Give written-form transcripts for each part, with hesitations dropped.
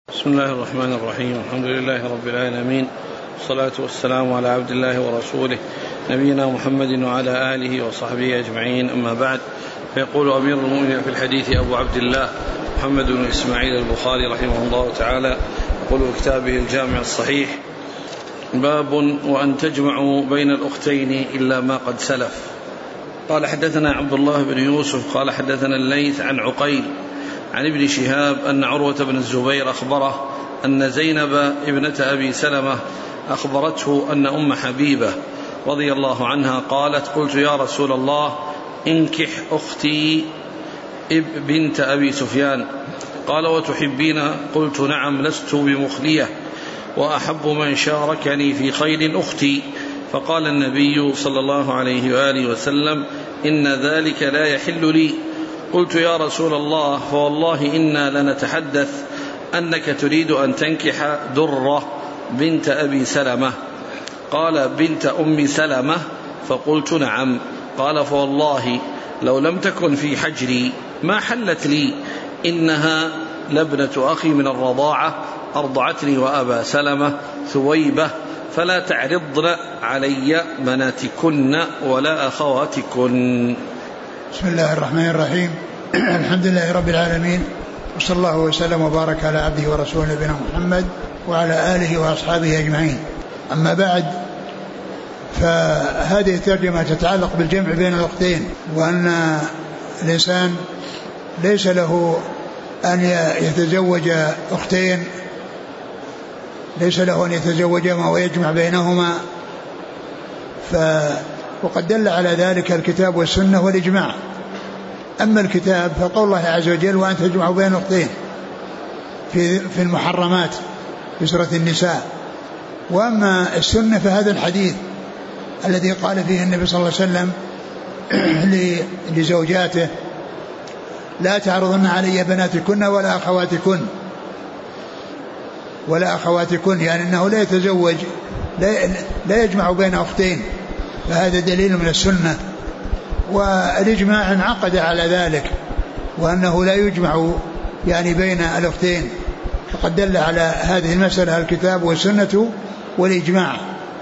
بسم الله الرحمن الرحيم. الحمد لله رب العالمين، والصلاة والسلام على عبد الله ورسوله نبينا محمد وعلى آله وصحبه أجمعين، أما بعد. فيقول أمير المؤمنين في الحديث أبو عبد الله محمد بن إسماعيل البخاري رحمه الله تعالى، يقول كتابه الجامع الصحيح: باب وأن تجمعوا بين الأختين إلا ما قد سلف. قال حدثنا عبد الله بن يوسف قال حدثنا الليث عن عقيل عن ابن شهاب أن عروة بن الزبير أخبره أن زينب ابنة أبي سلمة أخبرته أن أم حبيبة رضي الله عنها قالت: قلت يا رسول الله انكح أختي بنت أبي سفيان. قال: وتحبين؟ قلت: نعم، لست بمخلية، وأحب من شاركني في خير أختي. فقال النبي صلى الله عليه وآله وسلم: إن ذلك لا يحل لي. قلت: يا رسول الله، فوالله إنا لنتحدث أنك تريد أن تنكح درة بنت أبي سلمة. قال: بنت أم سلمة؟ فقلت: نعم. قال: فوالله لو لم تكن في حجري ما حلت لي، إنها لابنة أخي من الرضاعة، أرضعتني وأبا سلمة ثويبة، فلا تعرضن علي بناتكن ولا أخواتكن. بسم الله الرحمن الرحيم. الحمد لله رب العالمين، وصلى الله وسلم وبارك على عبده ورسوله نبينا محمد وعلى آله وأصحابه أجمعين. أما بعد، فهذه الترجمة تتعلق بالجمع بين الأختين، وأن الإنسان ليس له أن يتزوج أختين، ليس له أن يتزوجهما ويجمع بينهما. وقد دل على ذلك الكتاب والسنة والإجماع. أما الكتاب فقول الله عز وجل: وأن تجمعوا بين الأختين في المحرمات في سورة النساء. وأما السنة فهذا الحديث الذي قال فيه النبي صلى الله عليه وسلم لزوجاته: لا تعرضن علي بناتكن ولا أخواتكن، يعني أنه لا يتزوج، لا يجمع بين أختين. فهذا دليل من السنة، والإجماع انعقد على ذلك، وأنه لا يجمع يعني بين الأختين. فقد دل على هذه المسألة الكتاب والسنة والإجماع.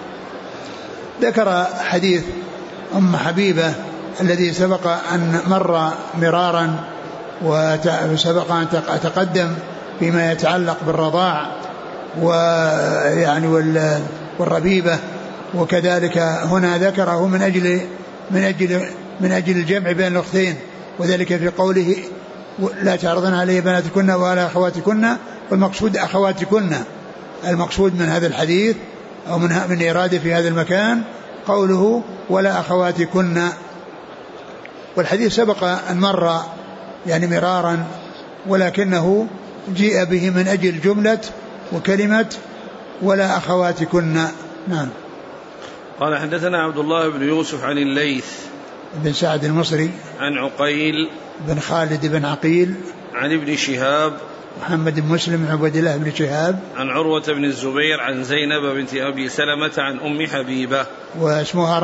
ذكر حديث أم حبيبة الذي سبق أن مر مرارا، وسبق أن تقدم فيما يتعلق بالرضاع ويعني والربيبة، وكذلك هنا ذكره من أجل الجمع بين الأختين، وذلك في قوله: لا تعرضن علي بناتكن ولا أخواتكن، والمقصود أخواتكن. المقصود من هذا الحديث أو من إرادة في هذا المكان قوله: ولا أخواتكن. والحديث سبق أن مر يعني مرارا، ولكنه جيء به من أجل جملة وكلمة ولا أخواتكن. نعم. قال حدثنا عبد الله بن يوسف عن الليث بن سعد المصري عن عقيل بن خالد بن عقيل عن ابن شهاب محمد بن مسلم بن عبد الله بن شهاب عن عروة بن الزبير عن زينب بنت أبي سلمة عن أم حبيبة واسمها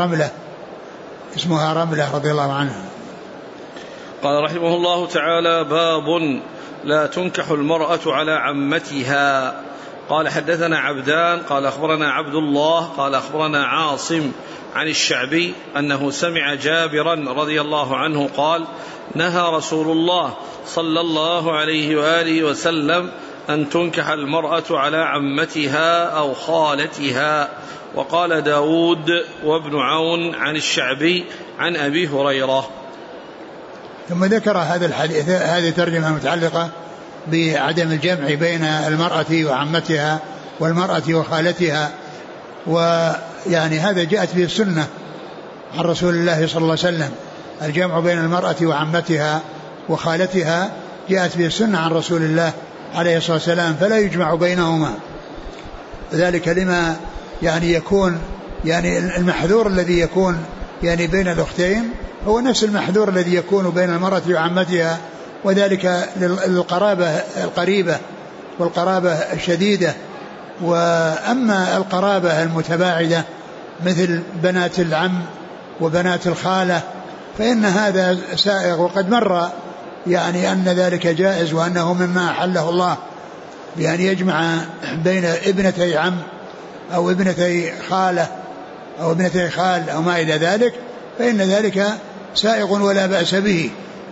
رملة رضي الله عنها. قال رحمه الله تعالى: باب لا تنكح المرأة على عمتها. قال حدثنا عبدان قال أخبرنا عبد الله قال أخبرنا عاصم عن الشعبي أنه سمع جابرا رضي الله عنه قال: نهى رسول الله صلى الله عليه وآله وسلم أن تنكح المرأة على عمتها أو خالتها. وقال داود وابن عون عن الشعبي عن أبي هريرة. ثم ذكر هذا الحديث، هذه ترجمة متعلقة بعدم الجمع بين المرأة وعمتها والمرأة وخالتها. ويعني هذا جاءت به السنة عن رسول الله صلى الله عليه وسلم، الجمع بين المرأة وعمتها وخالتها جاءت به السنة عن رسول الله عليه الصلاة والسلام، فلا يجمع بينهما. ذلك لما يعني يكون يعني المحذور الذي يكون يعني بين الأختين هو نفس المحذور الذي يكون بين المرأة وعمتها، وذلك للقرابة القريبة والقرابة الشديدة. وأما القرابة المتباعدة مثل بنات العم وبنات الخالة فإن هذا سائغ، وقد مر يعني أن ذلك جائز، وأنه مما أحله الله بأن يجمع بين ابنتي عم أو ابنتي خالة أو ابنتي خال أو ما إلى ذلك، فإن ذلك سائغ ولا بأس به،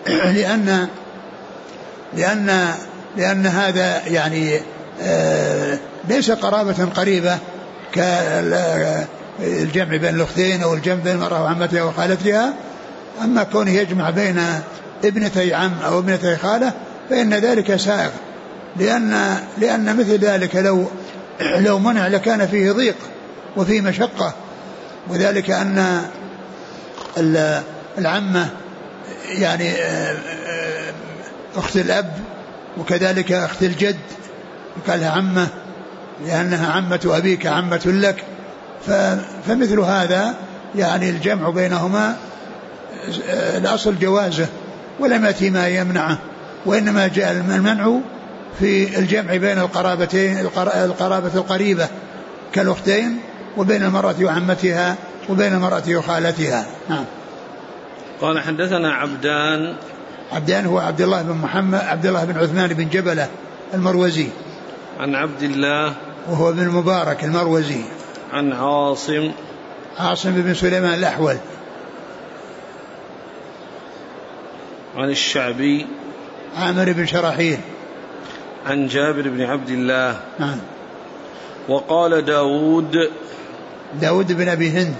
لأن هذا يعني ليس قرابة قريبة كالجمع بين الأختين أو الجمع بين المرأة وعمتها وخالتها. أما كونه يجمع بين ابنتي عم أو ابنتي خالة فإن ذلك سائغ، لأن مثل ذلك لو منع لكان فيه ضيق وفيه مشقة، وذلك أن العمة يعني أخت الأب وكذلك أخت الجد قال لها عمة لأنها عمة أبيك عمة لك، فمثل هذا يعني الجمع بينهما الأصل جوازه ولم يأتي ما يمنعه، وإنما جاء المنع في الجمع بين القرابتين القرابة القريبة كالأختين وبين المرأة وعمتها وبين المرأة وخالتها. نعم. قال حدثنا عبدان هو عبد الله بن عثمان بن جبلة المروزي، عن عبد الله وهو بن المبارك المروزي، عن عاصم بن سليمان الأحول، عن الشعبي عامر بن شراحيل، عن جابر بن عبد الله. نعم. وقال داود بن أبي هند،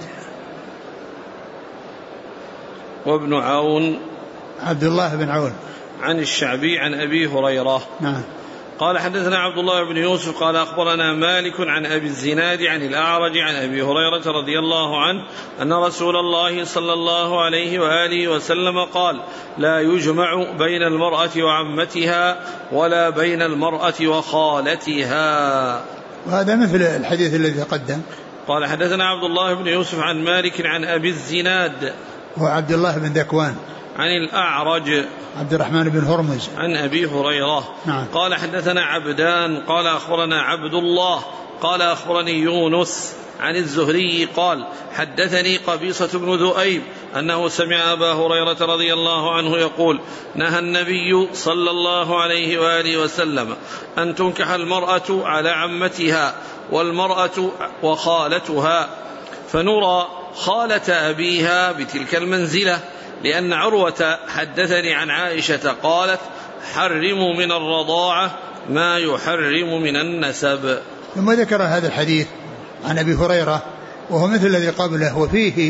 وابن عون عبد الله بن عون، عن الشعبي عن أبي هريرة. نعم. قال حدثنا عبد الله بن يوسف قال أخبرنا مالك عن أبي الزناد عن الأعرج عن أبي هريرة رضي الله عنه أن رسول الله صلى الله عليه وآله وسلم قال: لا يجمع بين المرأة وعمتها ولا بين المرأة وخالتها. وهذا مثل الحديث الذي تقدم. قال حدثنا عبد الله بن يوسف عن مالك عن أبي الزناد وعبد الله بن ذكوان، عن الأعرج عبد الرحمن بن هرمز، عن أبي هريرة. نعم. قال حدثنا عبدان قال أخبرنا عبد الله قال أخبرني يونس عن الزهري قال حدثني قبيصة بن ذؤيب أنه سمع أبا هريرة رضي الله عنه يقول: نهى النبي صلى الله عليه وآله وسلم أن تنكح المرأة على عمتها والمرأة وخالتها، فنرى خالة أبيها بتلك المنزلة، لأن عروة حدثني عن عائشة قالت: حرموا من الرضاعة ما يحرم من النسب. ثم ذكر هذا الحديث عن أبي هريرة وهو مثل الذي قبله، وفيه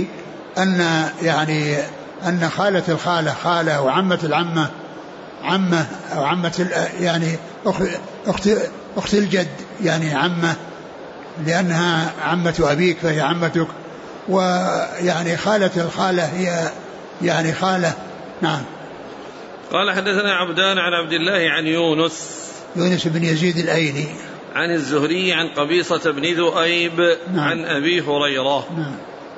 أن خالة الخالة خالة وعمة العمة عمة أو عمة يعني أخت الجد يعني عمة، لأنها عمة أبيك فهي عمتك، ويعني خالة الخالة هي يعني خالة. نعم. قال حدثنا عبدان عن عبد الله عن يونس بن يزيد الأيلي، عن الزهري عن قبيصة بن ذؤيب. نعم. عن أبي هريرة. نعم.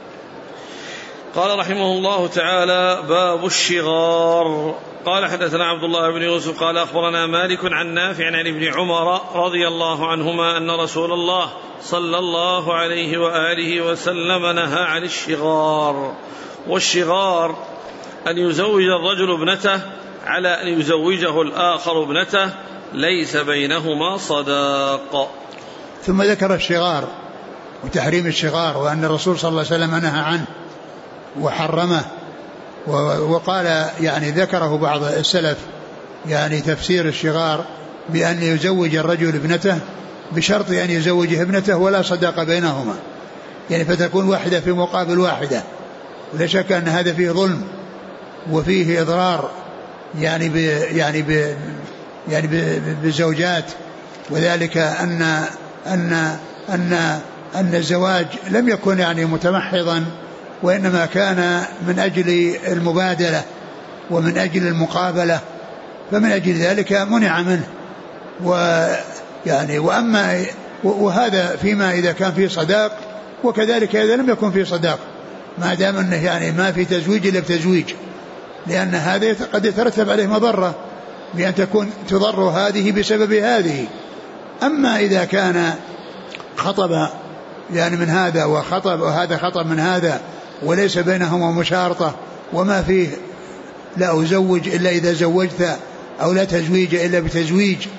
قال رحمه الله تعالى: باب الشغار. قال حدثنا عبد الله بن يوسف قال أخبرنا مالك عن نافع عن ابن عمر رضي الله عنهما أن رسول الله صلى الله عليه وآله وسلم نهى عن الشغار. والشغار أن يزوج الرجل ابنته على أن يزوجه الآخر ابنته ليس بينهما صداق. ثم ذكر الشغار وتحريم الشغار، وأن الرسول صلى الله عليه وسلم نهى عنه وحرمه، وقال يعني ذكره بعض السلف يعني تفسير الشغار بأن يزوج الرجل ابنته بشرط أن يزوجه ابنته ولا صداق بينهما، يعني فتكون واحدة في مقابل واحدة، ولا شك أن هذا فيه ظلم وفيه إضرار يعني بالزوجات، وذلك أن الزواج لم يكن يعني متمحضا، وإنما كان من أجل المبادلة ومن أجل المقابلة، فمن أجل ذلك منع منه. وهذا فيما إذا كان فيه صداق، وكذلك إذا لم يكن فيه صداق، ما دام أنه يعني ما في تزويج إلا بتزويج، لأن هذا قد يترتب عليه مضرة بأن تكون تضر هذه بسبب هذه. أما إذا كان خطب يعني من هذا وهذا خطب من هذا وليس بينهما مشارطة، وما فيه لا أزوج إلا إذا زوجت أو لا تزويج إلا بتزويج،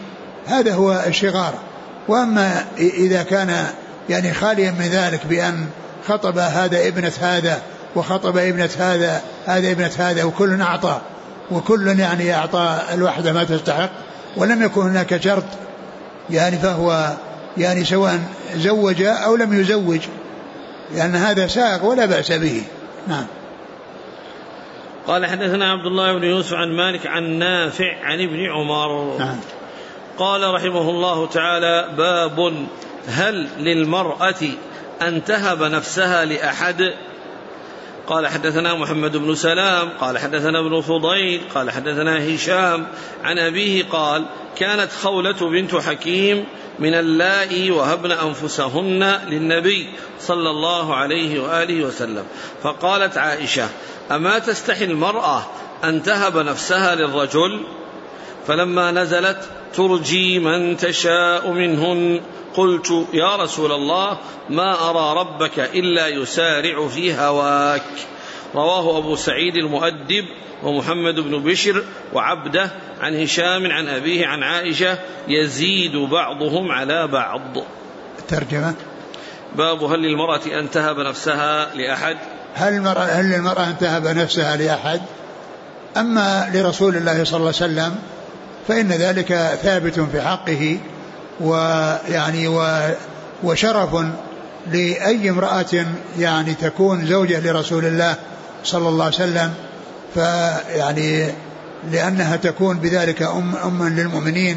هذا هو الشغار. وأما إذا كان يعني خاليا من ذلك بأن خطب هذا ابنة هذا وخطب ابنة هذا ابنة هذا وكل أعطى وكل يعني أعطى الواحدة ما تستحق ولم يكن هناك شرط يعني فهو يعني سواء زوج أو لم يزوج لأن هذا ساق ولا بأس به. نعم. قال حدثنا عبد الله بن يوسف عن مالك عن نافع عن ابن عمر. نعم. قال رحمه الله تعالى: باب هل للمرأة أن تهب نفسها لأحد؟ قال حدثنا محمد بن سلام قال حدثنا ابن فضيل قال حدثنا هشام عن أبيه قال: كانت خولة بنت حكيم من اللائي وهبن أنفسهن للنبي صلى الله عليه وآله وسلم، فقالت عائشة: أما تستحي المرأة أن تهب نفسها للرجل؟ فلما نزلت: ترجي من تشاء منهن، قلت: يا رسول الله، ما أرى ربك إلا يسارع في هواك. رواه أبو سعيد المؤدب ومحمد بن بشر وعبده عن هشام عن أبيه عن عائشة يزيد بعضهم على بعض. الترجمة: باب هل للمرأة أن تهب نفسها لأحد؟ هل للمرأة أن تهب نفسها لأحد؟ أما لرسول الله صلى الله عليه وسلم فإن ذلك ثابت في حقه، ويعني وشرف لأي امرأة يعني تكون زوجة لرسول الله صلى الله عليه وسلم، فيعني لأنها تكون بذلك أما للمؤمنين،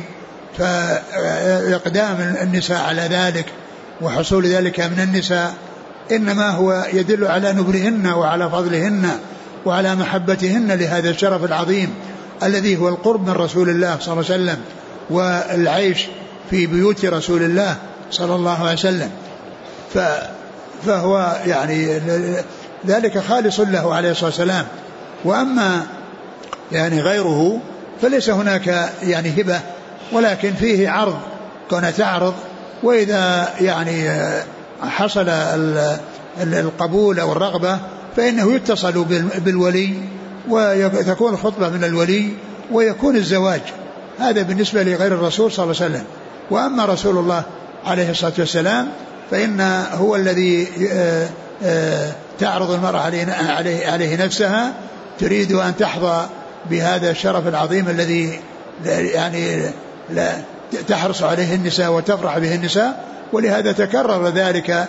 فإقدام النساء على ذلك وحصول ذلك من النساء إنما هو يدل على نبلهن وعلى فضلهن وعلى محبتهن لهذا الشرف العظيم الذي هو القرب من رسول الله صلى الله عليه وسلم والعيش في بيوت رسول الله صلى الله عليه وسلم، فهو يعني ذلك خالص له عليه الصلاة والسلام. وأما يعني غيره فليس هناك يعني هبة، ولكن فيه عرض، كونها تعرض، وإذا يعني حصل القبول أو الرغبة فإنه يتصل بالولي وتكون الخطبة من الولي ويكون الزواج. هذا بالنسبة لغير الرسول صلى الله عليه وسلم. وأما رسول الله عليه الصلاة والسلام فإن هو الذي تعرض المرأة عليه نفسها، تريد أن تحظى بهذا الشرف العظيم الذي يعني لا تحرص عليه النساء وتفرح به النساء. ولهذا تكرر ذلك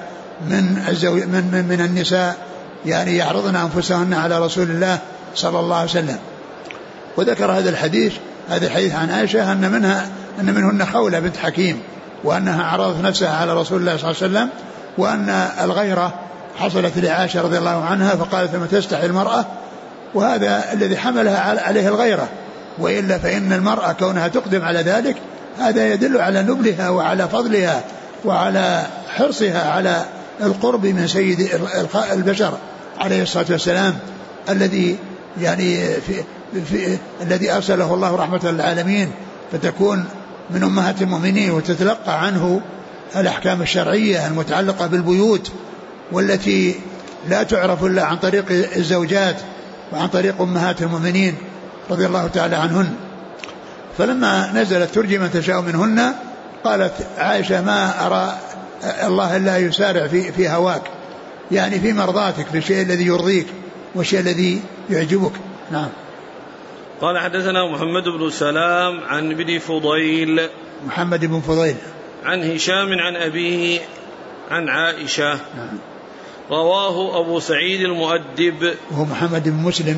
من النساء يعني يعرضن أنفسهن على رسول الله صلى الله عليه وسلم. وذكر هذا الحديث عن عائشة أن منهن خولة بنت حكيم، وأنها عرضت نفسها على رسول الله صلى الله عليه وسلم، وأن الغيرة حصلت لعائشة رضي الله عنها فقالت: لما تستحي المرأة، وهذا الذي حملها عليه الغيرة. وإلا فإن المرأة كونها تقدم على ذلك هذا يدل على نبلها وعلى فضلها وعلى حرصها على القرب من سيد البشر عليه الصلاة والسلام، الذي يعني الذي أرسله الله رحمة للعالمين، فتكون من أمهات المؤمنين وتتلقى عنه الأحكام الشرعية المتعلقة بالبيوت، والتي لا تعرف إلا عن طريق الزوجات وعن طريق أمهات المؤمنين رضي الله تعالى عنهن. فلما نزلت: ترجي من تشاء منهن، قالت عائشة: ما أرى الله إلا يسارع في هواك، يعني في مرضاتك، في الشيء الذي يرضيك والشيء الذي يعجبك. نعم. قال حدثنا محمد بن سلام عن ابن فضيل، محمد بن فضيل، عن هشام عن أبيه عن عائشة. نعم. رواه أبو سعيد المؤدب وهو محمد بن مسلم،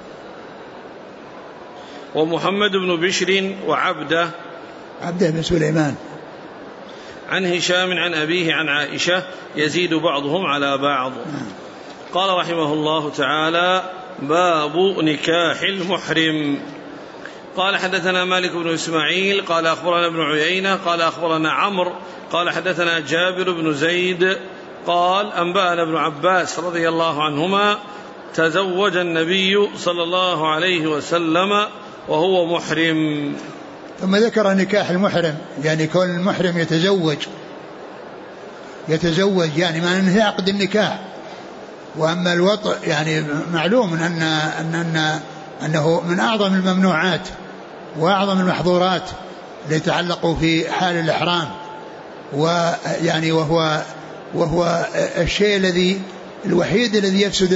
ومحمد بن بشر وعبده بن سليمان، عن هشام عن أبيه عن عائشة يزيد بعضهم على بعض. قال رحمه الله تعالى: باب نكاح المحرم. قال حدثنا مالك بن إسماعيل قال أخبرنا ابن عيينة قال أخبرنا عمرو قال حدثنا جابر بن زيد قال أنبأنا ابن عباس رضي الله عنهما: تزوج النبي صلى الله عليه وسلم وهو محرم. ثم ذكر نكاح المحرم، يعني كون المحرم يتزوج يعني ما أنه يعقد النكاح. وأما الوطء يعني معلوم أنه من أعظم الممنوعات وأعظم المحظورات يتعلق في حال الإحرام، ويعني وهو الشيء الوحيد الذي يفسد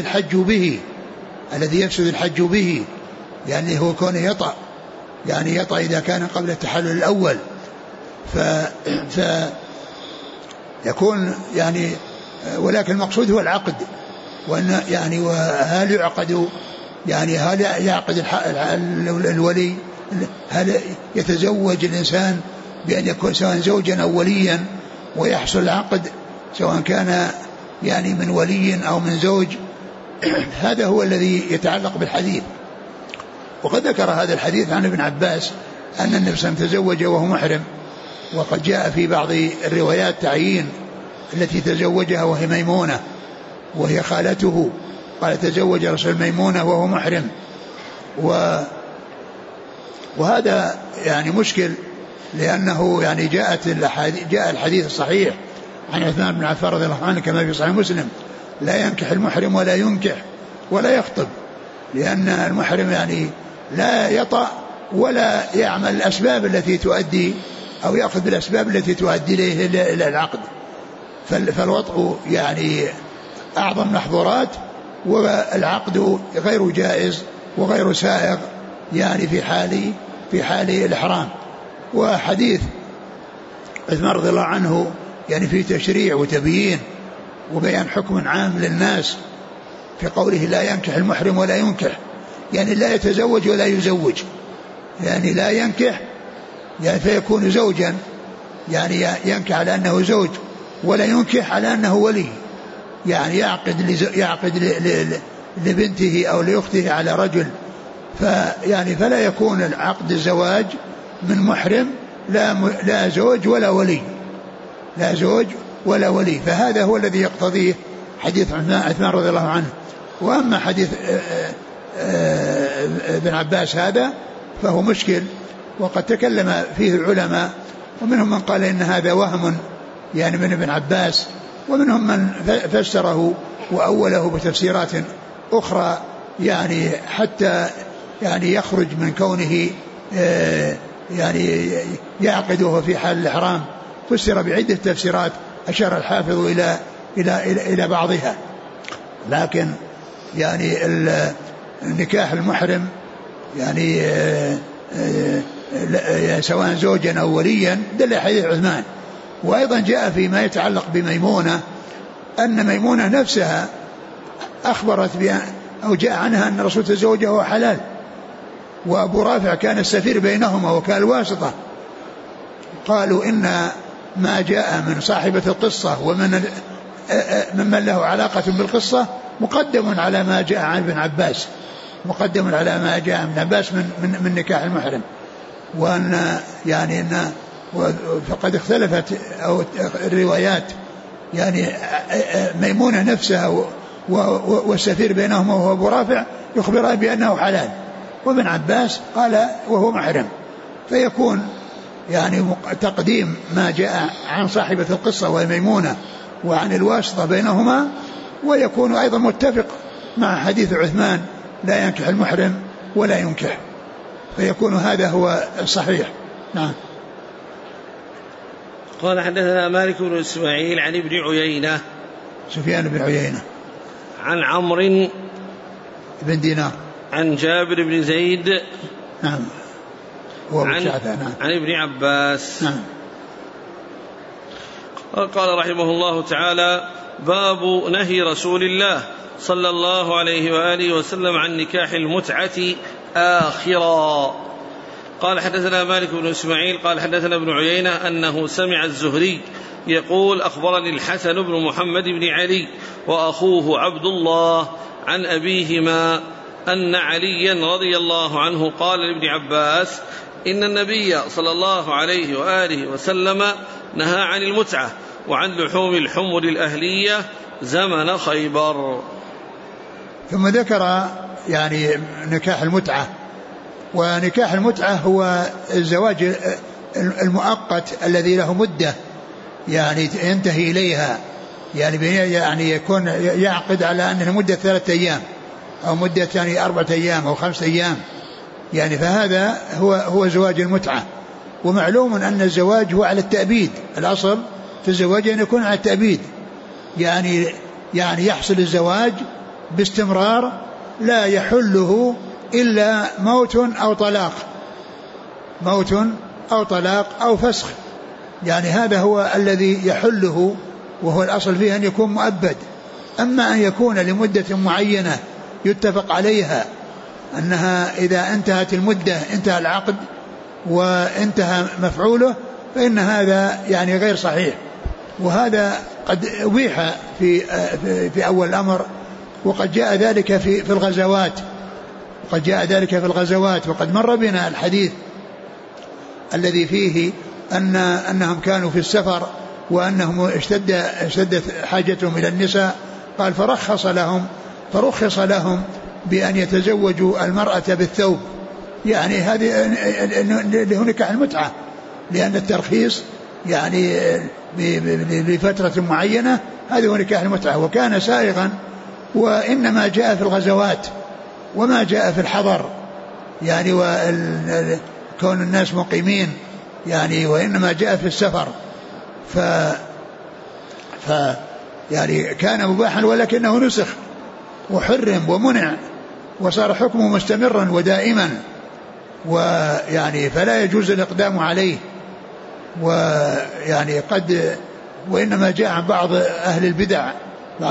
الحج به، يعني هو كونه يطأ، يعني يطأ إذا كان قبل التحلل الأول، فيكون يعني، ولكن المقصود هو العقد، وأن يعني وهل يعقد، يعني هل يعقد الولي، هل يتزوج الإنسان بأن يكون سواء زوجا أو وليا ويحصل العقد سواء كان يعني من ولي أو من زوج؟ هذا هو الذي يتعلق بالحديث. وقد ذكر هذا الحديث عن ابن عباس أن النبي صلى الله عليه وسلم تزوج وهو محرم، وقد جاء في بعض الروايات تعيين التي تزوجها وهي ميمونة وهي خالته، قال تزوج رسول ميمونة وهو محرم. وهذا يعني مشكل، لأنه يعني جاء الحديث الصحيح عن عثمان بن عفان رضي الله عنه كما في صحيح مسلم: لا ينكح المحرم ولا ينكح ولا يخطب، لأن المحرم يعني لا يطأ ولا يعمل الأسباب التي تؤدي أو يأخذ بالأسباب التي تؤدي إلى العقد، فالوطء يعني أعظم محظورات، والعقد غير جائز وغير سائغ يعني في حال الإحرام. وحديث عثمان رضي الله عنه يعني في تشريع وتبيين وبيان حكم عام للناس في قوله لا ينكح المحرم ولا ينكح، يعني لا يتزوج ولا يزوج، يعني لا ينكح يعني فيكون زوجا، يعني ينكح على أنه زوج، ولا ينكح على أنه ولي، يعني يعقد لبنته أو لأخته على رجل، فلا يكون العقد الزواج من محرم لا زوج ولا ولي، لا زوج ولا ولي. فهذا هو الذي يقتضيه حديث عثمان رضي الله عنه. وأما حديث ابن عباس هذا فهو مشكل، وقد تكلم فيه العلماء، ومنهم من قال إن هذا وهم يعني من ابن عباس، ومنهم من فسره وأوله بتفسيرات أخرى، يعني حتى يعني يخرج من كونه يعني يعقده في حال الإحرام، فسر بعدة تفسيرات أشار الحافظ إلى بعضها. لكن يعني النكاح المحرم يعني سواء زوجا أو وليا دل حديث عثمان. وأيضا جاء فيما يتعلق بميمونة أن ميمونة نفسها أخبرت أو جاء عنها أن الرسول تزوجه وهو حلال، وأبو رافع كان السفير بينهما وكان الواسطة. قالوا إن ما جاء من صاحبة القصة ومن له علاقة بالقصة مقدم على ما جاء عن ابن عباس، مقدم على ما جاء عن ابن عباس من نكاح المحرم. وأن يعني فقد اختلفت أو الروايات، يعني ميمونة نفسها والسفير بينهما وهو أبو رافع يخبرها بأنه حلال، وابن عباس قال وهو محرم، فيكون يعني تقديم ما جاء عن صاحبة القصة وميمونة وعن الواسطة بينهما، ويكون أيضا متفق مع حديث عثمان لا ينكح المحرم ولا ينكح، فيكون هذا هو الصحيح. نعم. قال حدثنا مالك بن إسماعيل عن ابن عيينة، سفيان بن عيينة، عن عمرو بن دينار، عن جابر بن زيد، نعم، عن ابن عباس، نعم. قال رحمه الله تعالى: باب نهي رسول الله صلى الله عليه وآله وسلم عن نكاح المتعة آخرا. قال حدثنا مالك بن إسماعيل قال حدثنا ابن عيينة أنه سمع الزهري يقول: أخبرني الحسن بن محمد بن علي وأخوه عبد الله عن أبيهما أن عليا رضي الله عنه قال لابن عباس: إن النبي صلى الله عليه وآله وسلم نهى عن المتعة وعن لحوم الحمر الأهلية زمن خيبر. ثم ذكر يعني نكاح المتعة. ونكاح المتعة هو الزواج المؤقت الذي له مدة يعني ينتهي إليها، يعني يكون يعقد على أنه مدة 3 أيام أو مدة يعني 4 أيام أو 5 أيام، يعني فهذا هو زواج المتعة. ومعلوم أن الزواج هو على التأبيد، الأصل في الزواج أن يكون على التأبيد، يعني يحصل الزواج باستمرار لا يحله إلا موت أو طلاق، موت أو طلاق أو فسخ، يعني هذا هو الذي يحله، وهو الأصل فيه أن يكون مؤبد. أما أن يكون لمدة معينة يتفق عليها أنها إذا انتهت المدة انتهى العقد وانتهى مفعوله، فإن هذا يعني غير صحيح. وهذا قد أبيح في أول الأمر، وقد جاء ذلك في الغزوات، وقد مر بنا الحديث الذي فيه أنهم كانوا في السفر وأنهم اشتدت حاجتهم إلى النساء، قال فرخص لهم بأن يتزوجوا المرأة بالثوب، يعني هذه لهناك المتعة، لأن الترخيص يعني لفترة معينة هذه هو نكاح المتعة، وكان سائغا، وإنما جاء في الغزوات وما جاء في الحضر، يعني كون الناس مقيمين، يعني وإنما جاء في السفر، يعني كان مباحا ولكنه نسخ وحرم ومنع وصار حكمه مستمرا ودائما، ويعني فلا يجوز الإقدام عليه. ويعني وإنما جاء عن بعض أهل البدع، بعض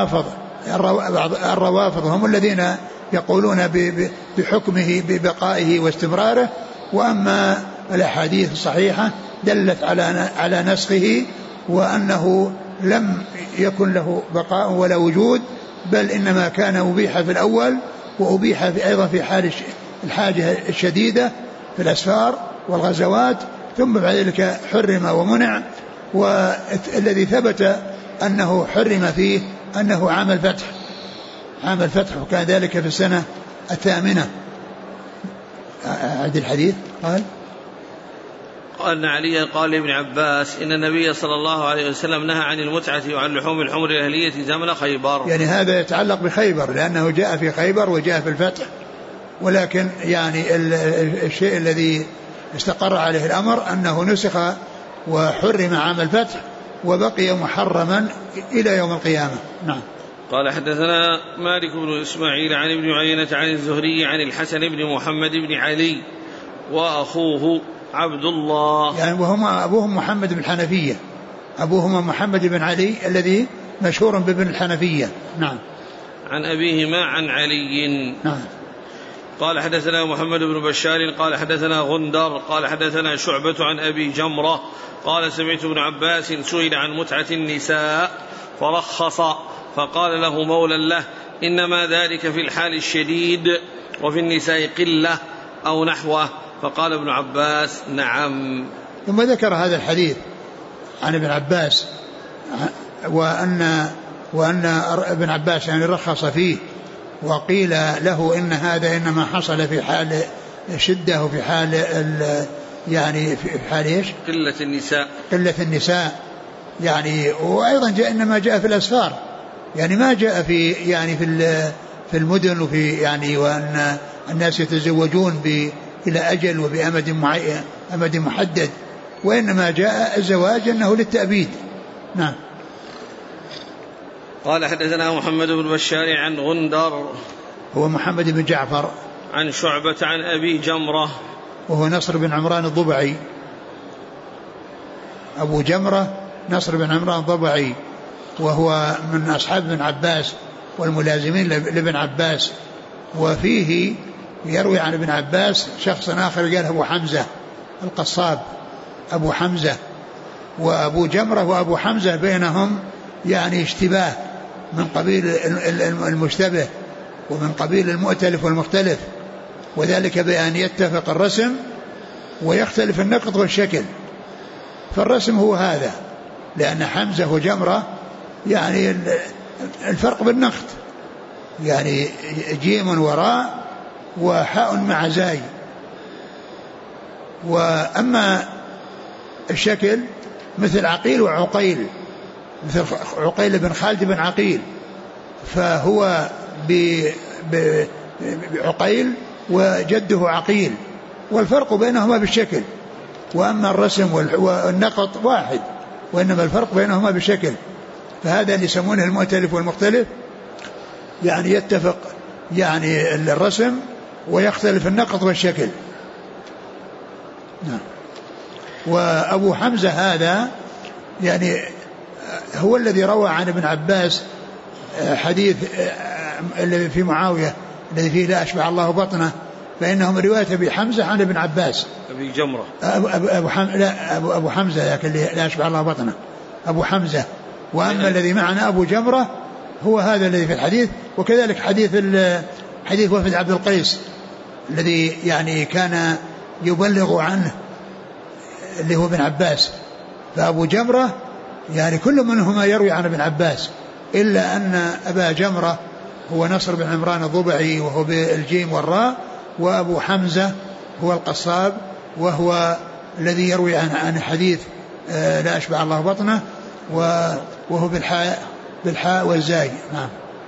الروافض هم الذين يقولون بحكمه ببقائه واستمراره، وأما الأحاديث الصحيحة دلت على نسخه، وأنه لم يكن له بقاء ولا وجود، بل إنما كان أبيح في الأول، وأبيح أيضا في حال الحاجة الشديدة في الأسفار والغزوات، ثم بعد ذلك حرم ومنع. والذي ثبت أنه حرم فيه أنه عام الفتح، وكان ذلك في السنة 8. عد الحديث. قال أن علي قال لابن عباس إن النبي صلى الله عليه وسلم نهى عن المتعة وعن لحوم الحمر الأهلية زمن خيبر، يعني هذا يتعلق بخيبر، لأنه جاء في خيبر وجاء في الفتح، ولكن يعني الشيء الذي استقر عليه الأمر أنه نسخ وحرم عام الفتح، وبقي محرما إلى يوم القيامة. نعم. قال حدثنا مالك بن إسماعيل عن ابن عيينة عن الزهري عن الحسن بن محمد بن علي وأخوه عبد الله، يعني وهما أبوهم محمد بن حنفية، أبوهما محمد بن علي الذي مشهور بابن الحنفية. نعم. عن أبيهما عن علي. نعم. قال حدثنا محمد بن بشار قال حدثنا غندر قال حدثنا شعبة عن أبي جمرة قال سمعت ابن عباس سئل عن متعة النساء فرخص، فقال له مولى له إنما ذلك في الحال الشديد وفي النساء قلة أو نحوه، فقال ابن عباس نعم. ثم ذكر هذا الحديث عن ابن عباس، وأن ابن عباس يعني رخص فيه، وقيل له إن هذا إنما حصل في حال شدة وفي حال يعني في حال إيش؟ قلة النساء يعني. وأيضا إنما جاء في الأسفار، يعني ما جاء في يعني في المدن، وفي يعني وأن الناس يتزوجون إلى أجل وبأمد محدد، وإنما جاء الزواج أنه للتأبيد. نعم. قال حدثنا محمد بن بشار عن غندر هو محمد بن جعفر عن شعبة عن أبي جمرة وهو نصر بن عمران الضبعي، أبو جمرة نصر بن عمران الضبعي، وهو من أصحاب ابن عباس والملازمين لابن عباس. وفيه يروي عن ابن عباس شخص آخر قال أبو حمزة القصاب، أبو حمزة. وأبو جمرة وأبو حمزة بينهم يعني اشتباه من قبيل المشتبه ومن قبيل المؤتلف والمختلف، وذلك بأن يتفق الرسم ويختلف النقط والشكل. فالرسم هو هذا، لأن حمزة وجمرة يعني الفرق بالنقط، يعني جيم وراء وحاء مع زاي. وأما الشكل مثل عقيل وعقيل، مثل عقيل بن خالد بن عقيل، فهو بعقيل وجده عقيل، والفرق بينهما بالشكل. وأما الرسم والنقط واحد، وإنما الفرق بينهما بشكل. فهذا اللي يسمونه المؤتلف والمختلف، يعني يتفق يعني الرسم ويختلف النقط والشكل. نعم. وأبو حمزة هذا يعني هو الذي روى عن ابن عباس حديث الذي في معاوية الذي فيه لا أشبع الله بطنه، فإنهم رواية أبي حمزة عن ابن عباس. أبي جمرة أبو حمزة لكن لا أشبع الله بطنه أبو حمزة. وأما الذي معنا أبو جمرة هو هذا الذي في الحديث. وكذلك حديث وفد عبد القيس الذي يعني كان يبلغ عنه اللي هو ابن عباس. فأبو جمرة يعني كل منهما يروي عن ابن عباس، إلا أن أبا جمرة هو نصر بن عمران الضبعي وهو بالجيم والراء، وأبو حمزة هو القصاب وهو الذي يروي عن حديث لا أشبع الله بطنه وهو بالحاء والزاي. نعم.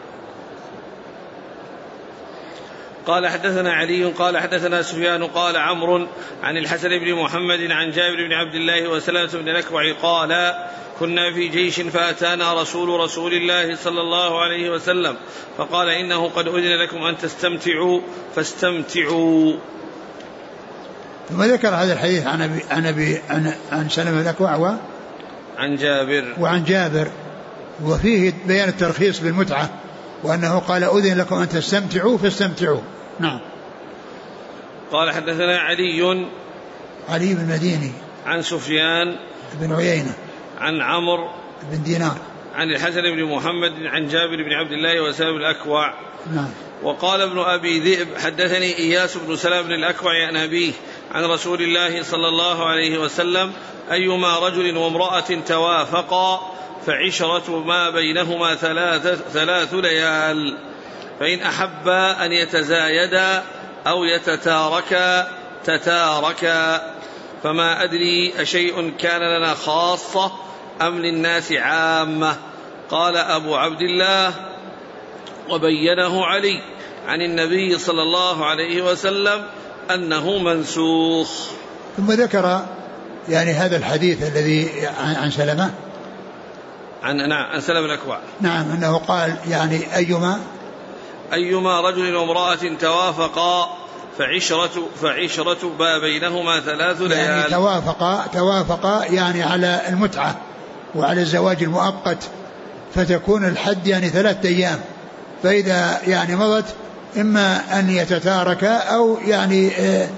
قال حدثنا علي قال حدثنا سفيان قال عمرو عن الحسن بن محمد عن جابر بن عبد الله وسلمة بن الأكوع قال كنا في جيش فأتانا رسول الله صلى الله عليه وسلم فقال إنه قد أذن لكم أن تستمتعوا فاستمتعوا. ثم ذكر هذا الحديث عن سلمة الأكوع وعن جابر وفيه بيان الترخيص بالمتعة، وأنه قال أذن لكم أن تستمتعوا فاستمتعوا. نعم. قال حدثنا علي بن مديني عن سفيان بن عيينة عن عمرو بن دينار عن الحسن بن محمد عن جابر بن عبد الله وسلم الأكوع. نعم. وقال ابن أبي ذئب حدثني إياس بن سلام بن الأكوع عن أبيه عن رسول الله صلى الله عليه وسلم أيما رجل وامرأة توافقا فعشرة ما بينهما ثلاث ليال، فإن أحبا أن يتزايدا أو يتتاركا تتاركا، فما أدري أشيء كان لنا خاصة أم للناس عامة. قال أبو عبد الله وبينه علي عن النبي صلى الله عليه وسلم أنه منسوخ. ثم ذكر يعني هذا الحديث الذي عن سلمة عن سلمة الأكوع. نعم. أنه قال يعني أيما رجل وامرأة توافقا فعشرة ما بينهما 3 ليال. يعني توافقا يعني على المتعة وعلى الزواج المؤقت، فتكون الحد يعني 3 أيام، فإذا يعني مضت إما أن يتتارك أو يعني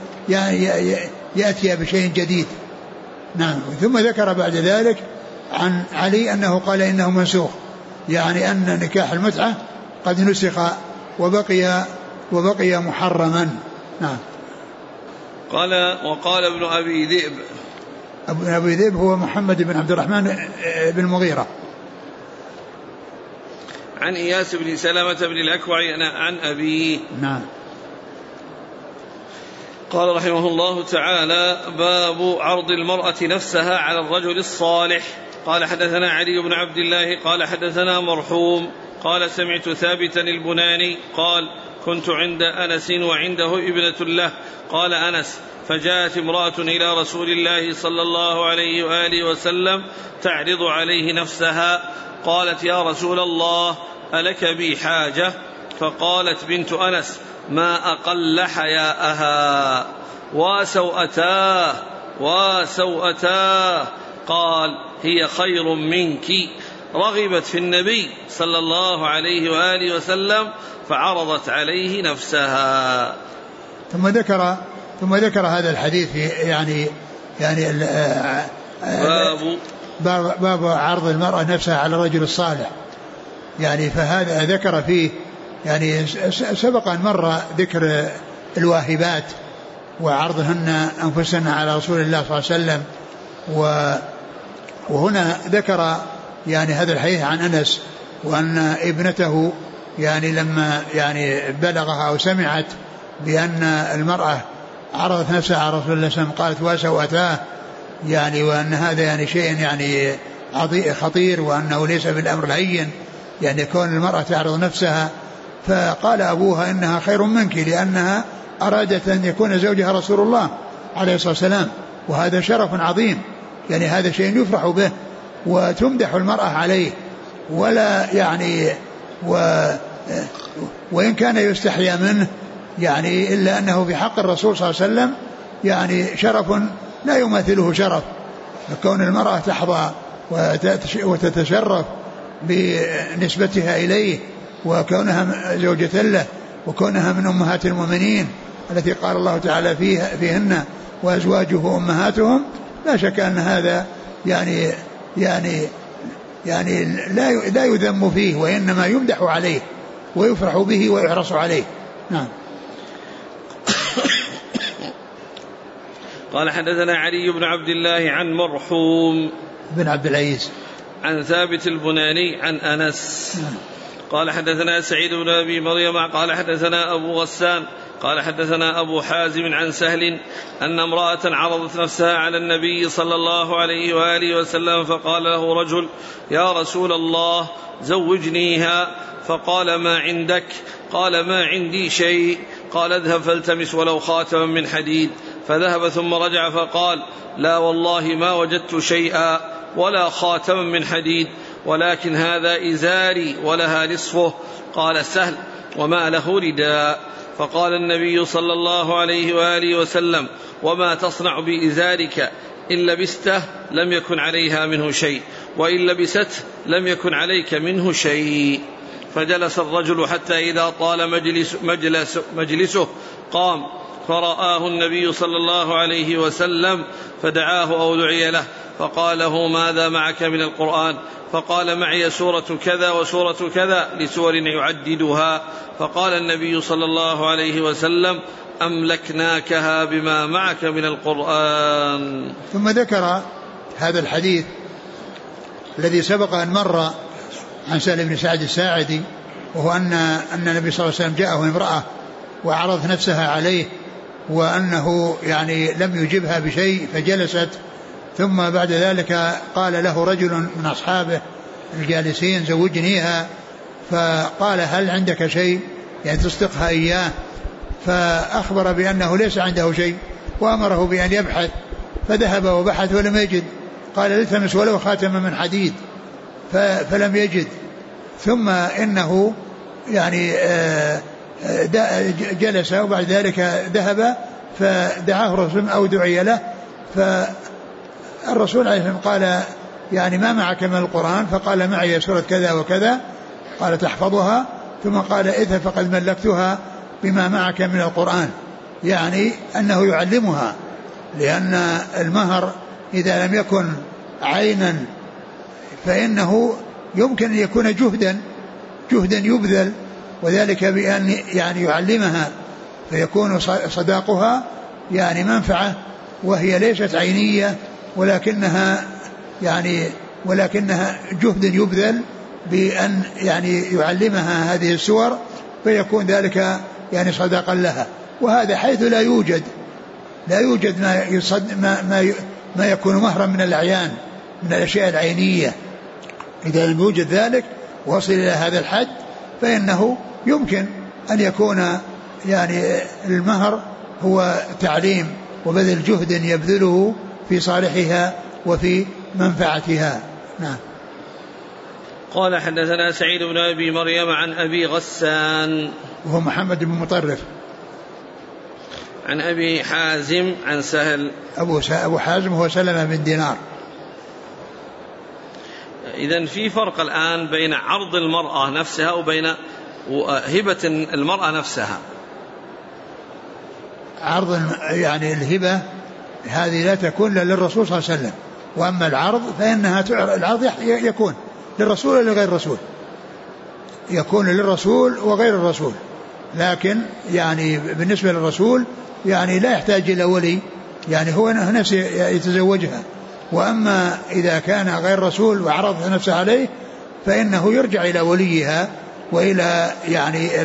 يأتي بشيء جديد. نعم. ثم ذكر بعد ذلك عن علي أنه قال إنه منسوخ، يعني أن نكاح المتعة قد نسخ وبقي محرما. نعم. وقال ابن أبي ذئب هو محمد بن عبد الرحمن بن المغيرة عن إياس بن سلمة بن الأكوع عن أبيه. نعم. قال رحمه الله تعالى باب عرض المرأة نفسها على الرجل الصالح. قال حدثنا علي بن عبد الله قال حدثنا مرحوم قال سمعت ثابتا البناني قال كنت عند أنس وعنده ابنة له. قال أنس فجاءت امرأة إلى رسول الله صلى الله عليه وآله وسلم تعرض عليه نفسها. قالت يا رسول الله ألك بي حاجة؟ فقالت بنت أنس ما أقل حياءها وسوءتاه. قال هي خير منك، رغبت في النبي صلى الله عليه وآله وسلم فعرضت عليه نفسها. ثم ذكر هذا الحديث يعني باب عرض المرأة نفسها على الرجل الصالح. يعني فهذا ذكر فيه يعني سبق أن مر ذكر الواهبات وعرضهن أنفسهن على رسول الله صلى الله عليه وسلم، وهنا ذكر يعني هذا الحديث عن أنس، وأن ابنته يعني لما يعني بلغها أو سمعت بأن المرأة عرضت نفسها على رسول الله صلى الله عليه وسلم قالت وسوءتاه، يعني وأن هذا يعني شيء يعني خطير، وأنه ليس بالأمر الهين يعني كون المرأة تعرض نفسها. فقال أبوها إنها خير منك، لأنها أرادت أن يكون زوجها رسول الله عليه الصلاة والسلام، وهذا شرف عظيم، يعني هذا شيء يفرح به وتمدح المرأة عليه، ولا يعني وإن كان يستحيا منه يعني إلا أنه في حق الرسول صلى الله عليه وسلم يعني شرف لا يماثله شرف، كون المرأة تحظى وتتشرف بنسبتها إليه وكونها زوجة له وكونها من أمهات المؤمنين التي قال الله تعالى فيهن وأزواجه أمهاتهم، لا شك أن هذا يعني لا يذم فيه، وإنما يمدح عليه ويفرح به ويحرص عليه. نعم. قال حدثنا علي بن عبد الله عن مرحوم بن عبد العزيز عن ثابت البناني عن أنس قال حدثنا سعيد بن أبي مريم قال حدثنا أبو غسان قال حدثنا أبو حازم عن سهل أن امرأة عرضت نفسها على النبي صلى الله عليه وآله وسلم فقال له رجل: يا رسول الله زوجنيها. فقال: ما عندك؟ قال: ما عندي شيء. قال: اذهب فالتمس ولو خاتما من حديد. فذهب ثم رجع فقال: لا والله ما وجدت شيئا ولا خاتما من حديد، ولكن هذا إزاري ولها نصفه. قال سهل: وما له رداء؟ فقال النبي صلى الله عليه وآله وسلم: وما تصنع بإزارك؟ إن لبسته لم يكن عليها منه شيء، وإن لبسته لم يكن عليك منه شيء. فجلس الرجل حتى إذا طال مجلسه قام، فرآه النبي صلى الله عليه وسلم فدعاه أو دعي له، فقال له: ماذا معك من القرآن؟ فقال: معي سورة كذا وسورة كذا، لسور يعددها. فقال النبي صلى الله عليه وسلم: أملكناكها بما معك من القرآن. ثم ذكر هذا الحديث الذي سبق أن مر عن سهل بن سعد الساعدي، وهو أن النبي صلى الله عليه وسلم جاءه امرأة وعرضت نفسها عليه، وأنه يعني لم يجبها بشيء فجلست، ثم بعد ذلك قال له رجل من أصحابه الجالسين: زوجنيها. فقال: هل عندك شيء يعني تصدقها إياه؟ فأخبر بأنه ليس عنده شيء، وأمره بأن يبحث، فذهب وبحث ولم يجد. قال: التمس ولو خاتما من حديد، فلم يجد. ثم إنه يعني جلس، وبعد ذلك ذهب فدعاه الرسول أو دعي له. فالرسول عليه الصلاة والسلام قال: يعني ما معك من القرآن؟ فقال: معي سورة كذا وكذا. قال: تحفظها؟ ثم قال: اذهب فقد ملكتها بما معك من القرآن، يعني أنه يعلمها، لأن المهر إذا لم يكن عينا فإنه يمكن أن يكون جهدا يبذل، وذلك بأن يعني يعلمها، فيكون صداقها يعني منفعة، وهي ليست عينية، ولكنها جهد يبذل بأن يعني يعلمها هذه السور، فيكون ذلك يعني صداقا لها. وهذا حيث لا يوجد ما يكون مهرا من الأعيان من الأشياء العينية. إذا لم يوجد ذلك وصل إلى هذا الحد فإنه يمكن أن يكون يعني المهر هو تعليم وبذل جهد يبذله في صالحها وفي منفعتها. نعم. قال حدثنا سعيد بن أبي مريم عن أبي غسان وهو محمد بن مطرف عن أبي حازم عن سهل. أبو حازم هو سلمة بن دينار. إذن في فرق الآن بين عرض المرأة نفسها وبين هبة المرأة نفسها. عرض يعني الهبة هذه لا تكون للرسول صلى الله عليه وسلم، وأما العرض فإنها العرض يكون للرسول ولا لغير الرسول، يكون للرسول وغير الرسول، لكن يعني بالنسبة للرسول يعني لا يحتاج إلى ولي، يعني هو نفسه يتزوجها. وأما إذا كان غير رسول وعرض نفسه عليه فإنه يرجع إلى وليها وإلى يعني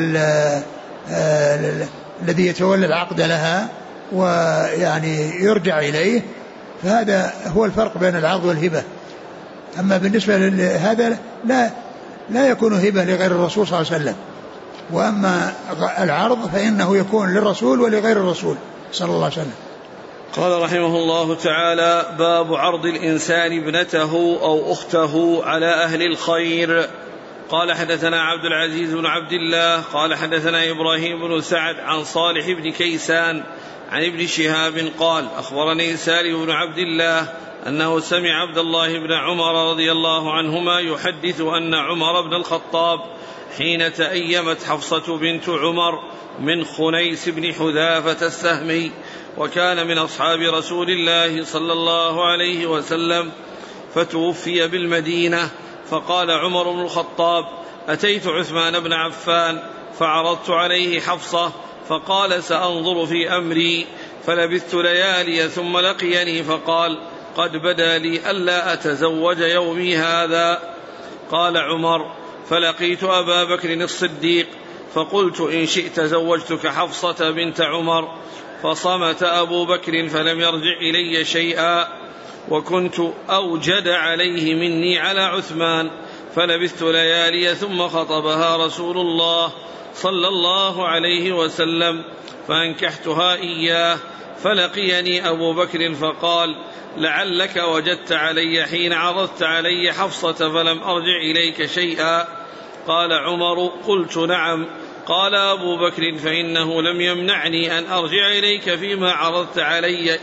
الذي يتولى العقد لها، ويعني يرجع إليه. فهذا هو الفرق بين العرض والهبة. أما بالنسبة لهذا لا يكون هبة لغير الرسول صلى الله عليه وسلم، وأما العرض فإنه يكون للرسول ولغير الرسول صلى الله عليه وسلم. قال رحمه الله تعالى: باب عرض الإنسان ابنته أو أخته على أهل الخير. قال حدثنا عبد العزيز بن عبد الله قال حدثنا إبراهيم بن سعد عن صالح بن كيسان عن ابن شهاب قال: أخبرني سالم بن عبد الله أنه سمع عبد الله بن عمر رضي الله عنهما يحدث أن عمر بن الخطاب حين تأيمت حفصة بنت عمر من خنيس بن حذافة السهمي وكان من أصحاب رسول الله صلى الله عليه وسلم فتوفي بالمدينة، فقال عمر بن الخطاب: أتيت عثمان بن عفان فعرضت عليه حفصة فقال: سأنظر في أمري، فلبثت ليالي ثم لقيني فقال: قد بدا لي ألا أتزوج يومي هذا. قال عمر: فلقيت أبا بكر الصديق فقلت: إن شئت زوجتك حفصة بنت عمر، فصمت أبو بكر فلم يرجع إلي شيئا، وكنت أوجد عليه مني على عثمان، فلبثت ليالي ثم خطبها رسول الله صلى الله عليه وسلم فأنكحتها إياه، فلقيني أبو بكر فقال: لعلك وجدت علي حين عرضت علي حفصة فلم أرجع إليك شيئا. قال عمر: قلت: نعم. قال أبو بكر: فإنه لم يمنعني أن أرجع إليك فيما عرضت علي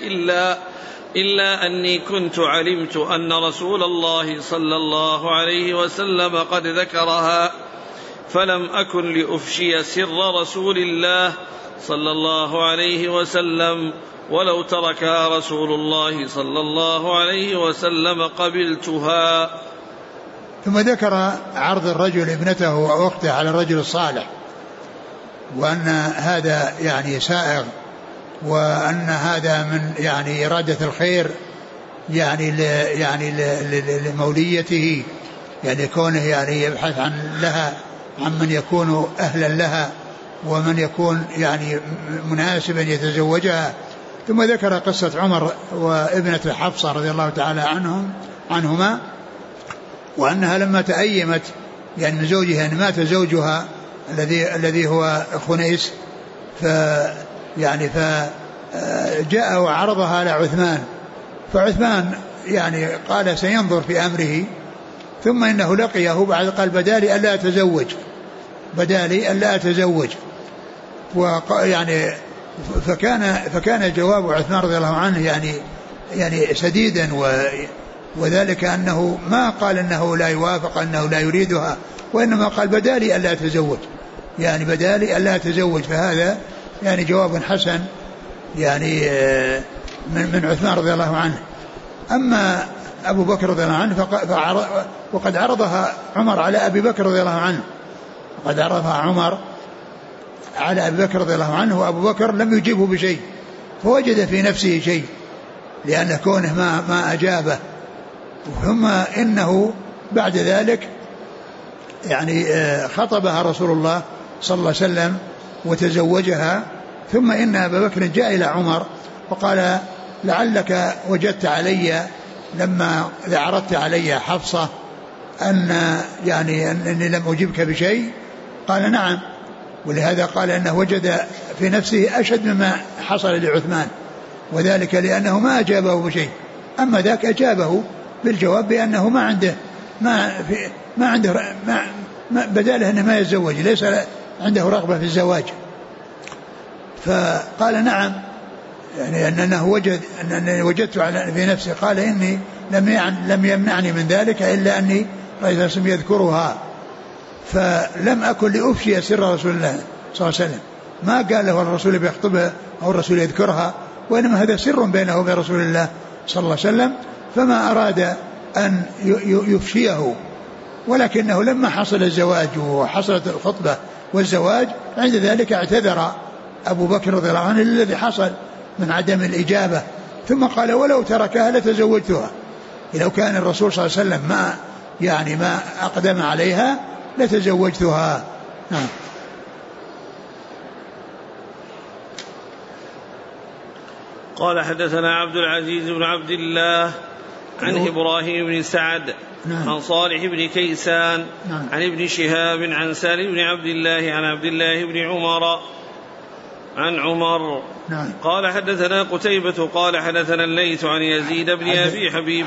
إلا أني كنت علمت أن رسول الله صلى الله عليه وسلم قد ذكرها، فلم أكن لأفشي سر رسول الله صلى الله عليه وسلم، ولو تركها رسول الله صلى الله عليه وسلم قبلتها. ثم ذكر عرض الرجل ابنته أو أخته على الرجل الصالح، وأن هذا يعني سائغ، وأن هذا من يعني إرادة الخير يعني لموليته، يعني كونه يعني يبحث عن من يكون أهلا لها ومن يكون يعني مناسبا يتزوجها. ثم ذكر قصة عمر وابنة حفصة رضي الله تعالى عنهما، وأنها لما تأيمت يعني من زوجها أن مات زوجها الذي هو خنيس، فجاء وعرضها على عثمان، فعثمان يعني قال سينظر في أمره، ثم إنه لقيه بعد قال: بدالي ألا أتزوج. ويعني فكان جواب عثمان رضي الله عنه يعني سديدا، وذلك أنه ما قال أنه لا يوافق، أنه لا يريدها، وإنما قال: بدالي ألا أتزوج، يعني بدالي ألا أتزوج. فهذا يعني جواب حسن يعني من عثمان رضي الله عنه. أما أبو بكر رضي الله عنه وقد عرضها عمر على أبي بكر رضي الله عنه، وقد عرضها عمر على أبي بكر رضي الله عنه، وأبو بكر لم يجيبه بشيء، فوجد في نفسه شيء لأن كونه ما أجابه. ثم إنه بعد ذلك يعني خطبها رسول الله صلى الله عليه وسلم وتزوجها. ثم إن أبا بكر جاء إلى عمر وقال: لعلك وجدت علي لما عرضت علي حفصة أني لم أجبك بشيء. قال: نعم. ولهذا قال إنه وجد في نفسه أشد مما حصل لعثمان، وذلك لأنه ما أجابه بشيء. أما ذاك أجابه بالجواب بأنه ما عنده بداله أنه ما يتزوج، ليس عنده رغبة في الزواج. فقال: نعم، يعني أنه وجدت في نفسي. قال: إني لم يمنعني من ذلك إلا أني رأيت اسم يذكرها، فلم أكن لأفشي سر رسول الله صلى الله عليه وسلم. ما قال له الرسول بيخطبها أو الرسول يذكرها، وإنما هذا سر بينه وبين رسول الله صلى الله عليه وسلم، فما أراد أن يفشيه. ولكنه لما حصل الزواج وحصلت الخطبة والزواج، عند ذلك اعتذر أبو بكر رضي الله عنه الذي حصل من عدم الإجابة، ثم قال: ولو تركها لتزوجتها. لو كان الرسول صلى الله عليه وسلم ما أقدم عليها لتزوجتها. نعم. قال: حدثنا عبد العزيز بن عبد الله عن إبراهيم بن سعد عن صالح بن كيسان عن ابن شهاب عن سالم بن عبد الله عن عبد الله بن عمر عن عمر. نعم. قال حدثنا قتيبة قال حدثنا الليث عن يزيد بن أبي حبيب.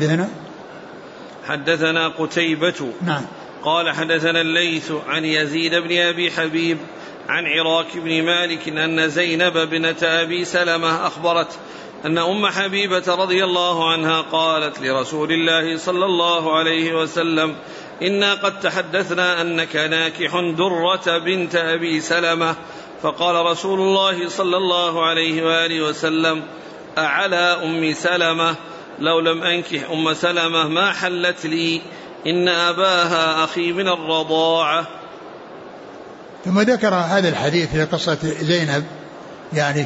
حدثنا قتيبة. نعم. قال حدثنا الليث عن يزيد بن أبي حبيب عن عراك بن مالك أن زينب بنت أبي سلمة أخبرت أن أم حبيبة رضي الله عنها قالت لرسول الله صلى الله عليه وسلم إنا قد تحدثنا أنك ناكح درة بنت أبي سلمة. فقال رسول الله صلى الله عليه وآله وسلم أعلى أم سلمة لو لم أنكح أم سلمة ما حلت لي إن أباها أخي من الرضاعة. ثم ذكر هذا الحديث في قصة زينب يعني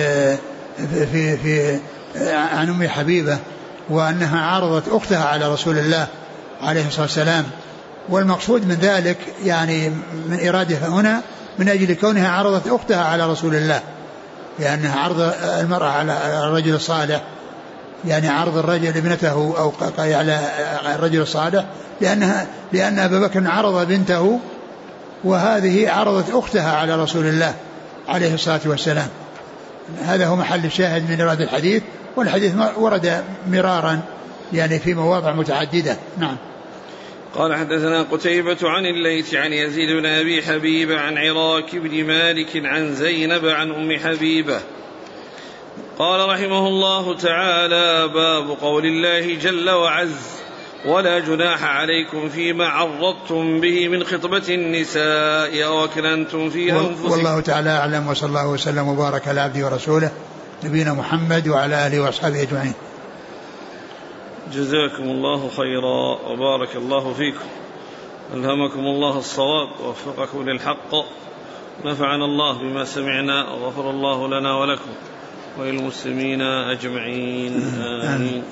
في عن أم حبيبة وأنها عارضت أختها على رسول الله عليه الصلاة والسلام. والمقصود من ذلك يعني من إرادها هنا من أجل كونها عرضت أختها على رسول الله لأنها عرض المرأة على الرجل الصالح يعني عرض الرجل ابنته أو على الرجل الصالح لأن أبا بكر عرض بنته وهذه عرضت أختها على رسول الله عليه الصلاة والسلام. هذا هو محل الشاهد من إرادة الحديث والحديث ورد مرارا يعني في مواضع متعددة. نعم. قال حدثنا قتيبة عن الليث عن يزيد بن أبي حبيب عن عراك بن مالك عن زينب عن أم حبيبة. قال رحمه الله تعالى باب قول الله جل وعز ولا جناح عليكم فيما عرضتم به من خطبة النساء أو أكننتم في أنفسكم. والله تعالى أعلم وصلى الله وسلم وبارك على عبده ورسوله نبينا محمد وعلى آله وأصحابه أجمعين. جزاكم الله خيرا وبارك الله فيكم ألهمكم الله الصواب ووفقكم للحق نفعنا الله بما سمعنا وغفر الله لنا ولكم وللمسلمين أجمعين آمين.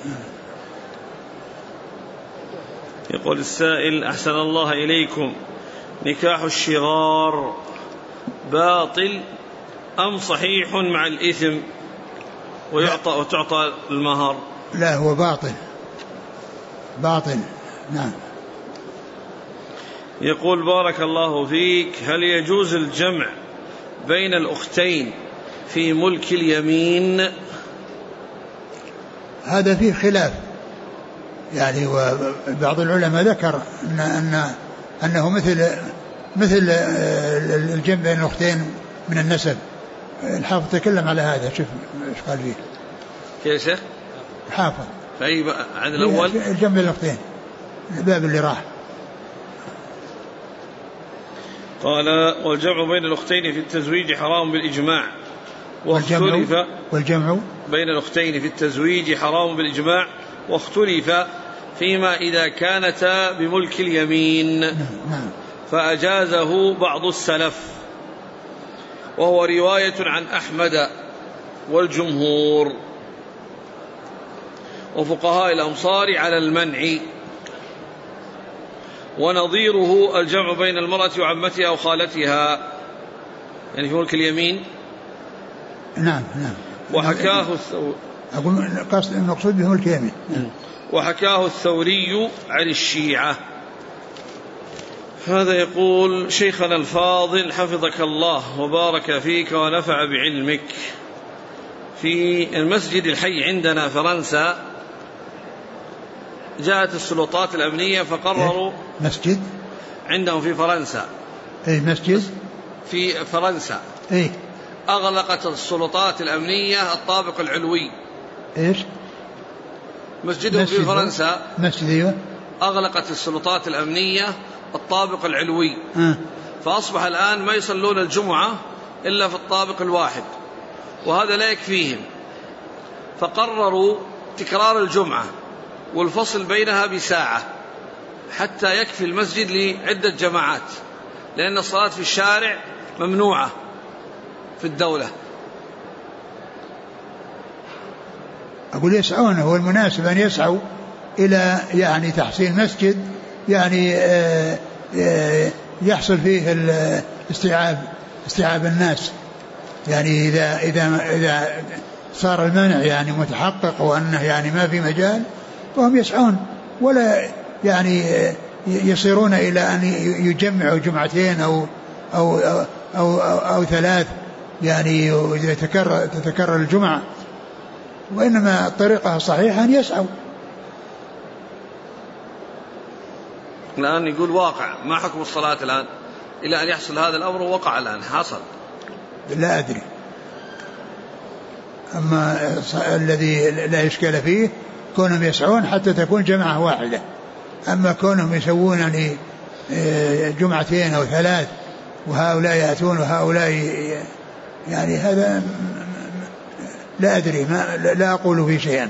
يقول السائل أحسن الله إليكم نكاح الشغار باطل أم صحيح مع الإثم وتعطى المهر؟ لا هو باطل. نعم. يقول بارك الله فيك هل يجوز الجمع بين الأختين في ملك اليمين؟ هذا فيه خلاف يعني وبعض العلماء ذكر أنه مثل الجمع بين الأختين من النسب. الحافظ تكلم على هذا شوف ايش قال فيه. كيف شيخ؟ الحافظ فأي عن الأول الجمع بين الأختين الباب اللي راح. قال والجمع بين الأختين في التزويج حرام بالإجماع والجمع بين الأختين في التزويج حرام بالإجماع واختلف فيما إذا كانتا بملك اليمين فأجازه بعض السلف وهو رواية عن أحمد والجمهور وفقهاء الأمصار على المنع. ونظيره الجمع بين المرأة وعمتها أو خالتها يعني في ملك اليمين. نعم. وحكاه أقول المقصود به ملك اليمين. وحكاه الثوري عن الشيعة. هذا يقول شيخنا الفاضل حفظك الله وبارك فيك ونفع بعلمك في المسجد الحي عندنا فرنسا جاءت السلطات الأمنية فقرروا مسجد عندهم في فرنسا مسجد في فرنسا أغلقت السلطات الأمنية الطابق العلوي. مسجدهم في فرنسا مسجد أغلقت السلطات الأمنية الطابق العلوي فأصبح الآن ما يصلون الجمعة إلا في الطابق الواحد وهذا لا يكفيهم فقرروا تكرار الجمعة والفصل بينها بساعة حتى يكفي المسجد لعدة جماعات لأن الصلاة في الشارع ممنوعة في الدولة. أقول يسعون هو المناسب أن يسعوا إلى يعني تحصيل مسجد يعني يحصل فيه استيعاب الناس يعني إذا صار المنع يعني متحقق وأنه يعني ما في مجال فهم يسعون ولا يعني يصيرون إلى أن يجمعوا جمعتين أو ثلاث يعني إذا تتكرر الجمعة، وإنما الطريقة الصحيحة أن يسعوا. الآن يقول واقع، ما حكم الصلاة الآن إلى أن يحصل هذا الأمر؟ وقع الآن، حصل، لا أدري. أما الذي لا إشكال فيه كونهم يسعون حتى تكون جماعة واحدة. أما كونهم يسوون يعني جمعتين أو ثلاث، وهؤلاء يأتون وهؤلاء، يعني هذا لا أدري، لا أقول فيه شيئا.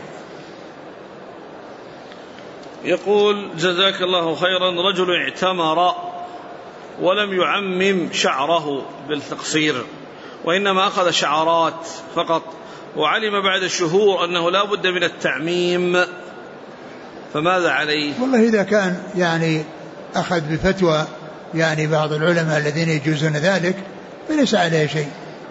يقول جزاك الله خيرا، رجل اعتمر ولم يعمم شعره بالتقصير، وإنما أخذ شعرات فقط، وعلم بعد شهور أنه لا بد من التعميم، فماذا عليه؟ والله إذا كان يعني أخذ بفتوى يعني بعض العلماء الذين يجوزون ذلك فليس عليه شيء.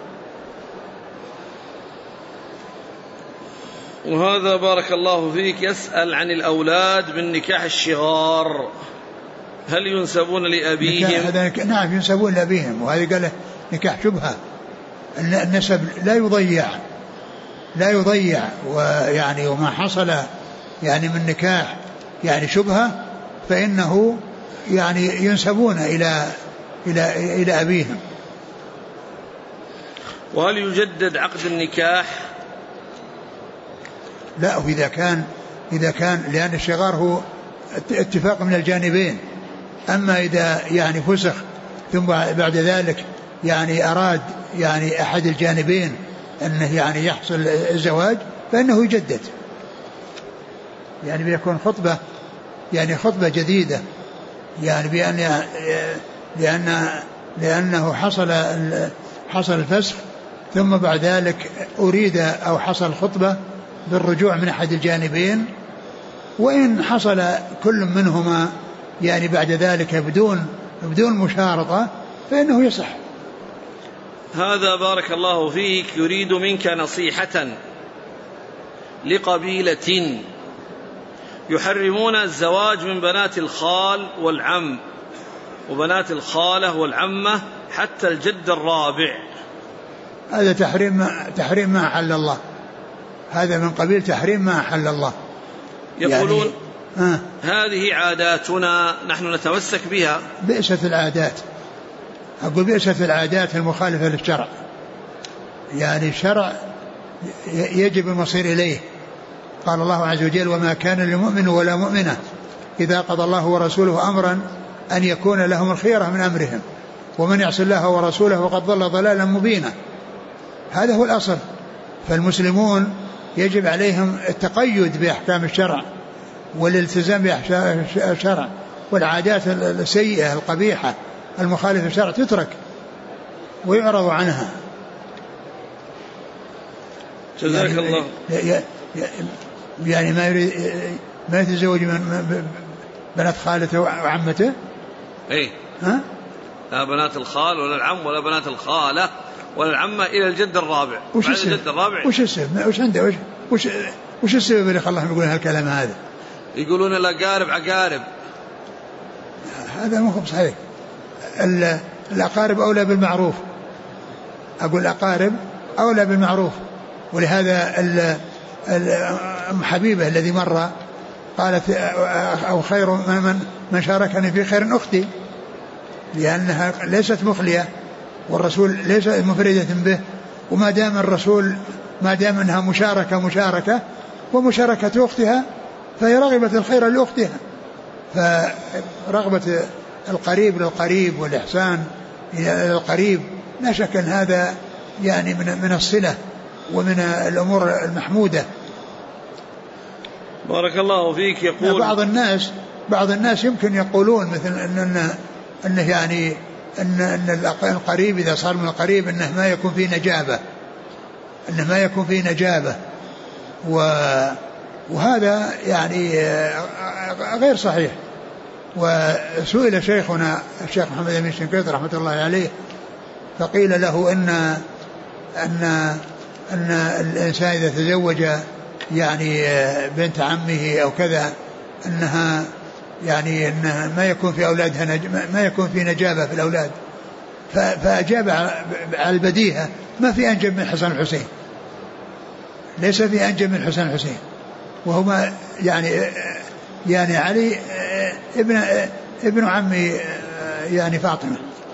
وهذا بارك الله فيك يسأل عن الأولاد من نكاح الشغار، هل ينسبون لأبيهم؟ نعم ينسبون لأبيهم، وهذا قال نكاح شبهة. النسب لا يضيع ويعني وما حصل يعني من نكاح يعني شبهة فإنه يعني ينسبون إلى أبيهم. وهل يجدد عقد النكاح؟ لا، إذا كان لأن الشغار هو اتفاق من الجانبين. أما إذا يعني فسخ ثم بعد ذلك يعني أراد يعني أحد الجانبين أنه يعني يحصل الزواج فإنه يجدد، يعني بيكون خطبة يعني خطبة جديدة، يعني لأنه حصل الفسخ ثم بعد ذلك أريد أو حصل خطبة بالرجوع من أحد الجانبين، وإن حصل كل منهما يعني بعد ذلك بدون مشارطة فإنه يصح. هذا بارك الله فيك يريد منك نصيحة لقبيلة يحرمون الزواج من بنات الخال والعم وبنات الخالة والعمة حتى الجد الرابع. هذا تحريم ما أحل الله، هذا من قبيل تحريم ما أحل الله. يقولون يعني هذه عاداتنا نحن نتمسك بها. بئست العادات، أقول بئست العادات المخالفة للشرع، يعني الشرع يجب المصير إليه. قال الله عز وجل: وما كان لمؤمن ولا مؤمنة إذا قضى الله ورسوله أمرا أن يكون لهم الخيرة من أمرهم ومن يعص الله ورسوله وقد ضل ضلالا مبينا. هذا هو الأصل. فالمسلمون يجب عليهم التقيد بأحكام الشرع والالتزام بأحكام الشرع، والعادات السيئة القبيحة المخالفة للشرع تترك ويعرض عنها. جزاك الله. يعني ما يتزوج من بنات خالته وعمته. ايه لا بنات الخال ولا العم ولا بنات الخالة ولا العمة إلى الجد الرابع. وش الجد الرابع؟ وش السبب؟ وش عنده؟ وش السبب اللي خلاهم يقولون هالكلام هذا؟ يقولون الأقارب عقارب. هذا مو صحيح. الأقارب أولى بالمعروف. أقول الأقارب أولى بالمعروف. ولهذا أم حبيبة الذي مر قالت: أو خير من شاركني في خير أختي، لأنها ليست مخلية والرسول ليس مفردة به. وما دام الرسول ما دام أنها مشاركة ومشاركة أختها فهي رغبة الخير لأختها. فرغبة القريب للقريب والإحسان إلى القريب لا شك أن هذا يعني من الصلة ومن الأمور المحمودة. بارك الله فيك. يقول بعض الناس يمكن يقولون مثل أنه يعني أن القريب إذا صار من القريب أنه ما يكون فيه نجابة وهذا يعني غير صحيح. وسئل شيخنا الشيخ محمد أمين الشنقيطي رحمة الله عليه فقيل له أن الإنسان إذا تزوج يعني بنت عمه أو كذا أنها يعني أنها ما يكون في أولادها ما يكون في نجابة في الأولاد. فأجاب على البديهة: ما في أنجب من حسن الحسين، ليس في أنجب من حسن الحسين، وهما يعني علي ابن عمي يعني فاطمة.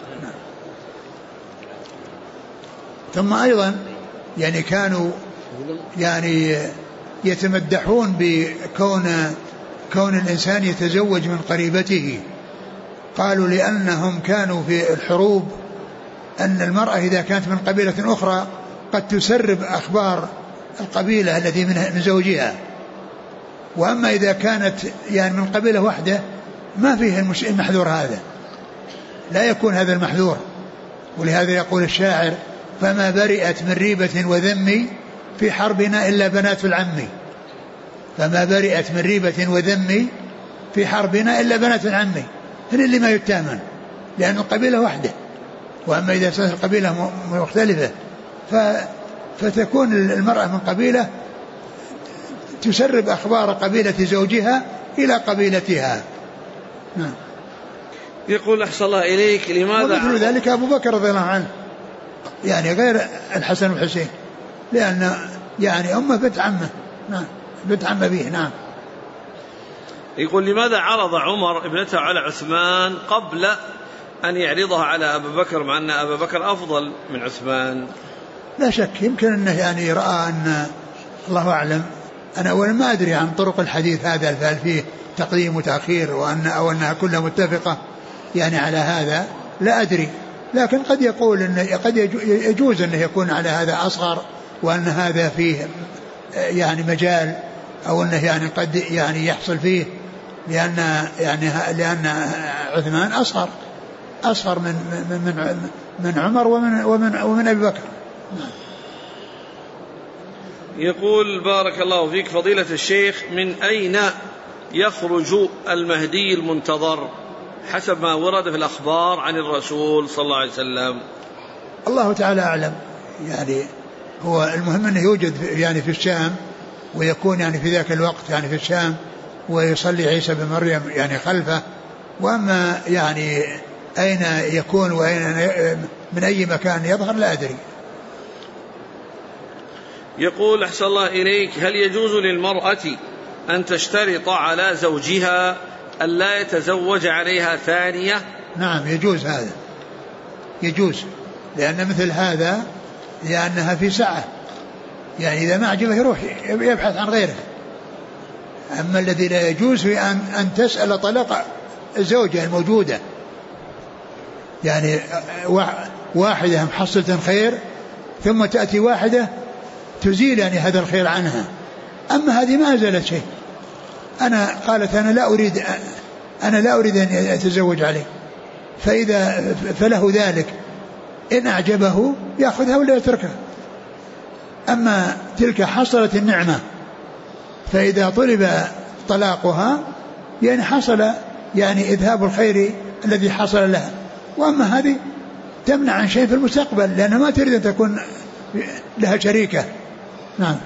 ثم أيضا يعني كانوا يعني يتمدحون بكون الإنسان يتزوج من قريبته. قالوا لأنهم كانوا في الحروب أن المرأة إذا كانت من قبيلة أخرى قد تسرب أخبار القبيلة التي من زوجها، وأما إذا كانت يعني من قبيلة واحدة ما فيه المحذور هذا، لا يكون هذا المحذور. ولهذا يقول الشاعر: فما برئت من ريبة وذم في حربنا إلا بنات العم. فما برئت من ريبة وذم في حربنا إلا بنات العم، هن اللي ما يتامن لأن القبيلة واحدة. وأما إذا كانت القبيلة مختلفة فتكون المرأة من قبيلة تسرب أخبار قبيلة زوجها إلى قبيلتها. نعم. يقول أحسن الله إليك: لماذا ومثل ذلك أبو بكر رضي الله عنه يعني غير الحسن والحسين، لأن يعني أمه بنت عمه. نعم، بنت عم أبيه. نعم. يقول: لماذا عرض عمر ابنته على عثمان قبل أن يعرضها على أبي بكر، مع أن أبا بكر أفضل من عثمان؟ لا شك يمكن أنه يعني رأى أن، الله أعلم، أنا أولا ما أدري عن طرق الحديث هذا، هل فيه تقديم وتأخير أو أنها كلها متفقة يعني على هذا، لا أدري. لكن قد يقول أن قد يجوز أنه يكون على هذا أصغر، وأن هذا فيه يعني مجال، أو أنه يعني قد يعني يحصل فيه، لأن عثمان أصغر من عمر ومن أبي بكر. يقول: بارك الله فيك فضيلة الشيخ، من أين يخرج المهدي المنتظر حسب ما ورد في الأخبار عن الرسول صلى الله عليه وسلم؟ الله تعالى أعلم. يعني هو المهم أنه يوجد يعني في الشام، ويكون يعني في ذاك الوقت يعني في الشام، ويصلي عيسى بن مريم يعني خلفه. وأما يعني أين يكون وأين من أي مكان يظهر لا أدري. يقول: أحسن الله إليك، هل يجوز للمرأة أن تشترط على زوجها أن لا يتزوج عليها ثانية؟ نعم يجوز، هذا يجوز، لأن مثل هذا لأنها في سعة، يعني إذا ما عجبه يروح يبحث عن غيره. أما الذي لا يجوز هي أن تسأل طلاق الزوجة الموجودة، يعني واحدة محصلة خير ثم تأتي واحدة تزيل يعني هذا الخير عنها. أما هذه ما زالت شيء، قالت أنا لا أريد أن يتزوج عليه، فله ذلك، إن أعجبه يأخذها ولا يتركها. أما تلك حصلت النعمة، فإذا طلب طلاقها يعني حصل يعني إذهاب الخير الذي حصل لها. وأما هذه تمنع عن شيء في المستقبل، لأنها ما تريد أن تكون لها شريكة. نعم.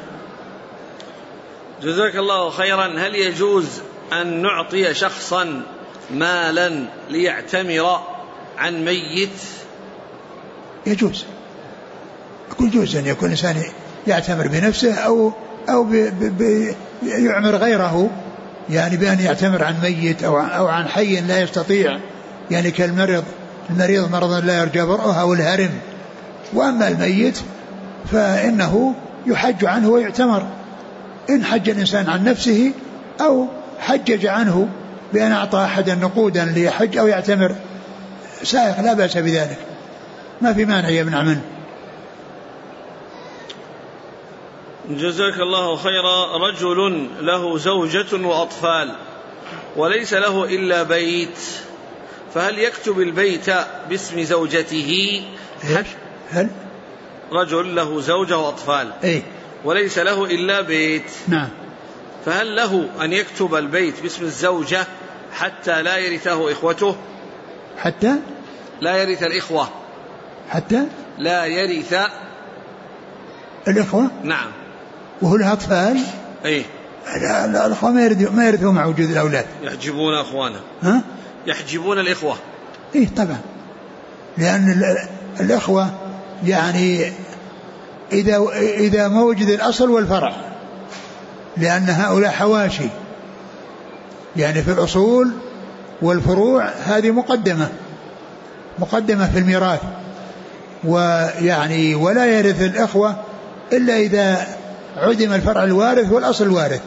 جزاك الله خيرا. هل يجوز أن نعطي شخصا مالا ليعتمر عن ميت؟ يجوز، يكون جوز أن يكون إنسان يعتمر بنفسه أو يعمر غيره، يعني بأن يعتمر عن ميت أو عن حي لا يستطيع، يعني كالمريض مرضا لا يرجى برؤه أو الهرم. وأما الميت فإنه يحج عنه ويعتمر، إن حج الإنسان عن نفسه أو حجج عنه بأن أعطى أحدا نقودا ليحج أو يعتمر سائق، لا بأس بذلك، ما في مانع يمنع منه. جزاك الله خيرا. رجل له زوجة وأطفال وليس له إلا بيت، فهل يكتب البيت باسم زوجته؟ هل رجل له زوجة وأطفال وليس له إلا بيت، نعم، فهل له أن يكتب البيت باسم الزوجة حتى لا يرثه إخوته؟ حتى لا يرث الإخوة، حتى لا يرث الإخوة. نعم. وهو له أطفال. لا الأخوة ما يرثوا مع وجود الأولاد، يحجبون أخوانه. ها؟ يحجبون الإخوة. طبعا لأن الإخوة يعني إذا ما وجد الأصل والفرع، لأن هؤلاء حواشي، يعني في الأصول والفروع هذه مقدمة في الميراث، ويعني ولا يرث الإخوة إلا إذا عدم الفرع الوارث والأصل الوارث.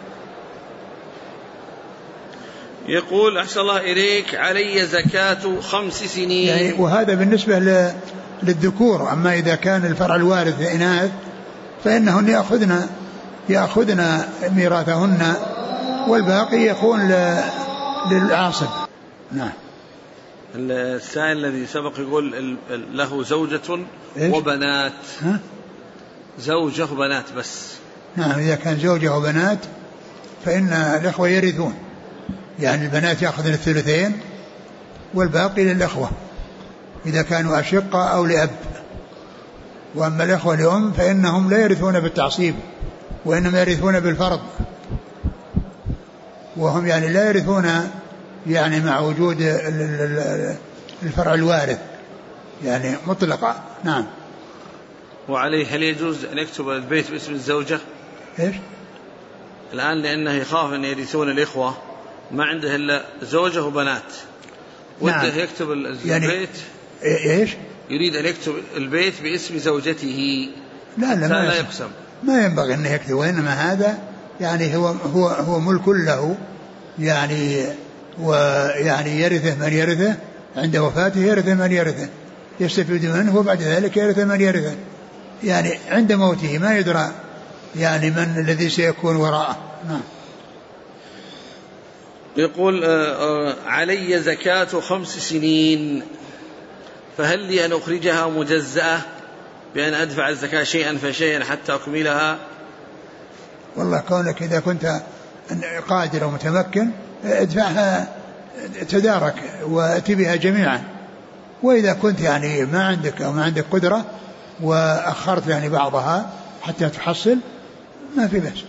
يقول أحسن الله إليك علي زكاة 5 سنين، يعني وهذا بالنسبة للذكور. أما إذا كان الفرع الوارث إناث فإنهن يأخذن ميراثهن والباقي يكون للعاصب. نعم. السائل الذي سبق يقول له زوجة وبنات، زوجة وبنات بس. نعم، إذا كان زوجة وبنات فإن الإخوة يرثون، يعني البنات يأخذن الثلثين والباقي للإخوة إذا كانوا أشقة أو لأب. وأما الإخوة لأم فإنهم لا يرثون بالتعصيب وإنما يرثون بالفرض، وهم يعني لا يرثون يعني مع وجود الفرع الوارث يعني مطلقة. نعم. وعليه هل يجوز أن يكتب البيت باسم الزوجة؟ إيش؟ الآن لأنه يخاف أن يرثون الإخوة ما عنده إلا زوجة وبنات، وده نعم. يكتب يعني البيت إيش؟ يريد أن يكتب البيت باسم زوجته. لا ما يقسم، ما ينبغي أن يكتب، وإنما هذا يعني هو ملك له، يعني ويعني يرثه من يرثه عند وفاته، يرثه من يرثه يستفيد منه، وبعد ذلك يرثه من يرثه، يعني عند موته ما يدرى يعني من الذي سيكون وراءه. نعم. يقول علي زكاة 5 سنين، فهل لي أن أخرجها مجزأة بأن أدفع الزكاة شيئا فشيئا حتى أكملها؟ والله كونك إذا كنت قادر ومتمكن ادفعها تدارك وأتي بها جميعا، وإذا كنت يعني ما عندك أو ما عندك قدرة وأخرت يعني بعضها حتى تحصل ما في بأس.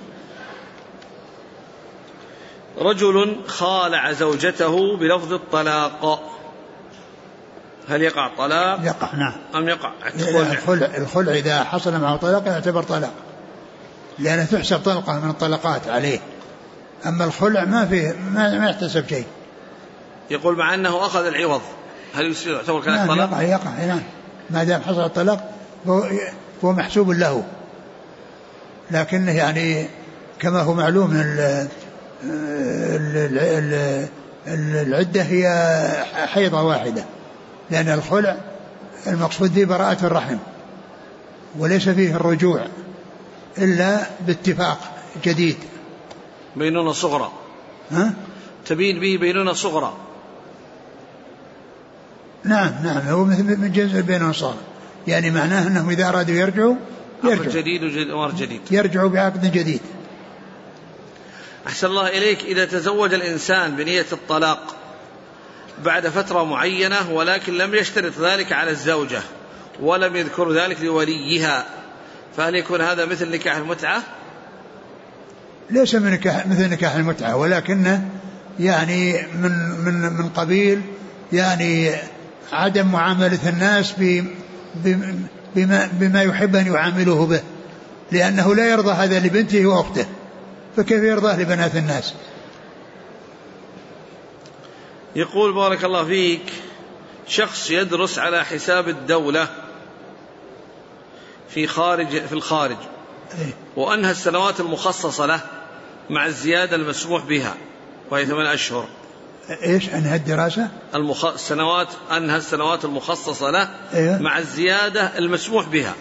رجل خالع زوجته بلفظ الطلاق، هل يقع الطلاق؟ يقع. نعم. أم يقع الخلع إذا حصل معه طلاق يعتبر طلاق، لأنه تحسب طلقة من الطلقات عليه. أما الخلع ما يحتسب شيء. يقول مع أنه أخذ العوض هل يعتبر كان طلاق؟ يقع. نعم، ما دام حصل الطلاق هو محسوب له، لكنه يعني كما هو معلوم العدة هي حيضة واحدة، لأن الخلع المقصود به براءة الرحم، وليس فيه الرجوع إلا باتفاق جديد. بينونة صغرى. تبين به بينونة صغرى. نعم هو من جنس البينونة الصغرى، يعني معناه أنهم إذا أرادوا يرجعوا يرجعوا بعقد جديد. أحسن الله إليك، إذا تزوج الإنسان بنية الطلاق بعد فترة معينة ولكن لم يشترط ذلك على الزوجة ولم يذكر ذلك لوليها، فهل يكون هذا مثل نكاح المتعة؟ ليس مثل نكاح المتعة، ولكنه يعني من قبيل يعني عدم معاملة الناس بما يحب أن يعاملوه به، لأنه لا يرضى هذا لبنته وأخته، فكيف يرضاه لبنات الناس؟ يقول بارك الله فيك، شخص يدرس على حساب الدولة في الخارج وأنهى السنوات المخصصة له مع الزيادة المسموح بها وهي 8 أشهر. إيش أنهى الدراسة؟ أنهى السنوات المخصصة له مع الزيادة المسموح بها.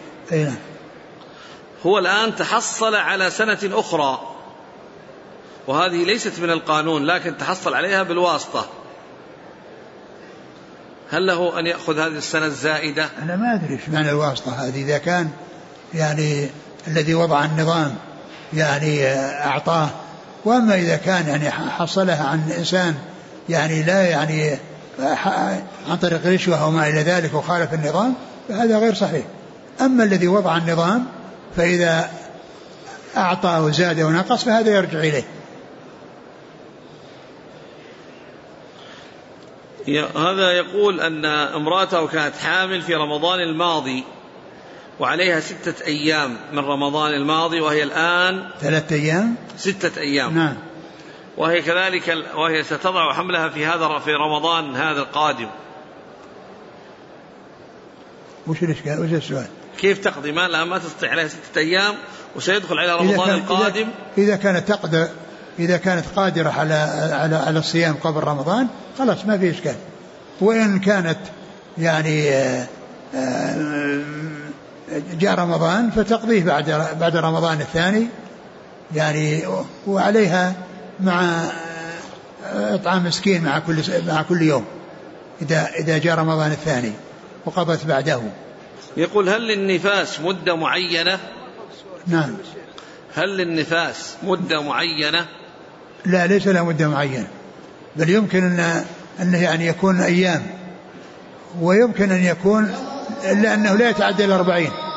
هو الآن تحصل على سنة أخرى وهذه ليست من القانون لكن تحصل عليها بالواسطة، هل له أن يأخذ هذه السنة الزائدة؟ أنا ما أدري إيش معنى الواسطة هذه، إذا كان يعني الذي وضع النظام يعني أعطاه، وأما إذا كان يعني حصلها عن إنسان يعني لا يعني عن طريق رشوة أو ما إلى ذلك وخالف النظام فهذا غير صحيح. أما الذي وضع النظام فإذا أعطى وزاد ونقص فهذا يرجع إليه. هذا يقول أن امرأته كانت حامل في رمضان الماضي وعليها 6 أيام من رمضان الماضي، وهي الآن 3 أيام 6 أيام. نعم. وهي كذلك وهي ستضع حملها في رمضان هذا القادم. وش الإشكال؟ وش السؤال؟ كيف تقضي ما تستطيع عليها 6 أيام وسيدخل على رمضان القادم؟ إذا كانت قادرة على الصيام قبل رمضان خلاص ما في إشكال. وإن كانت يعني جاء رمضان فتقضيه بعد رمضان الثاني يعني، وعليها مع إطعام مسكين مع كل يوم إذا جاء رمضان الثاني وقضت بعده. يقول هل للنفاس مدة معينة؟ نعم. هل للنفاس مدة معينة؟ لا، ليس له مدة معينة، بل يمكن أنه يعني يكون أيام، ويمكن أن يكون إلا أنه لا يتعدى 40.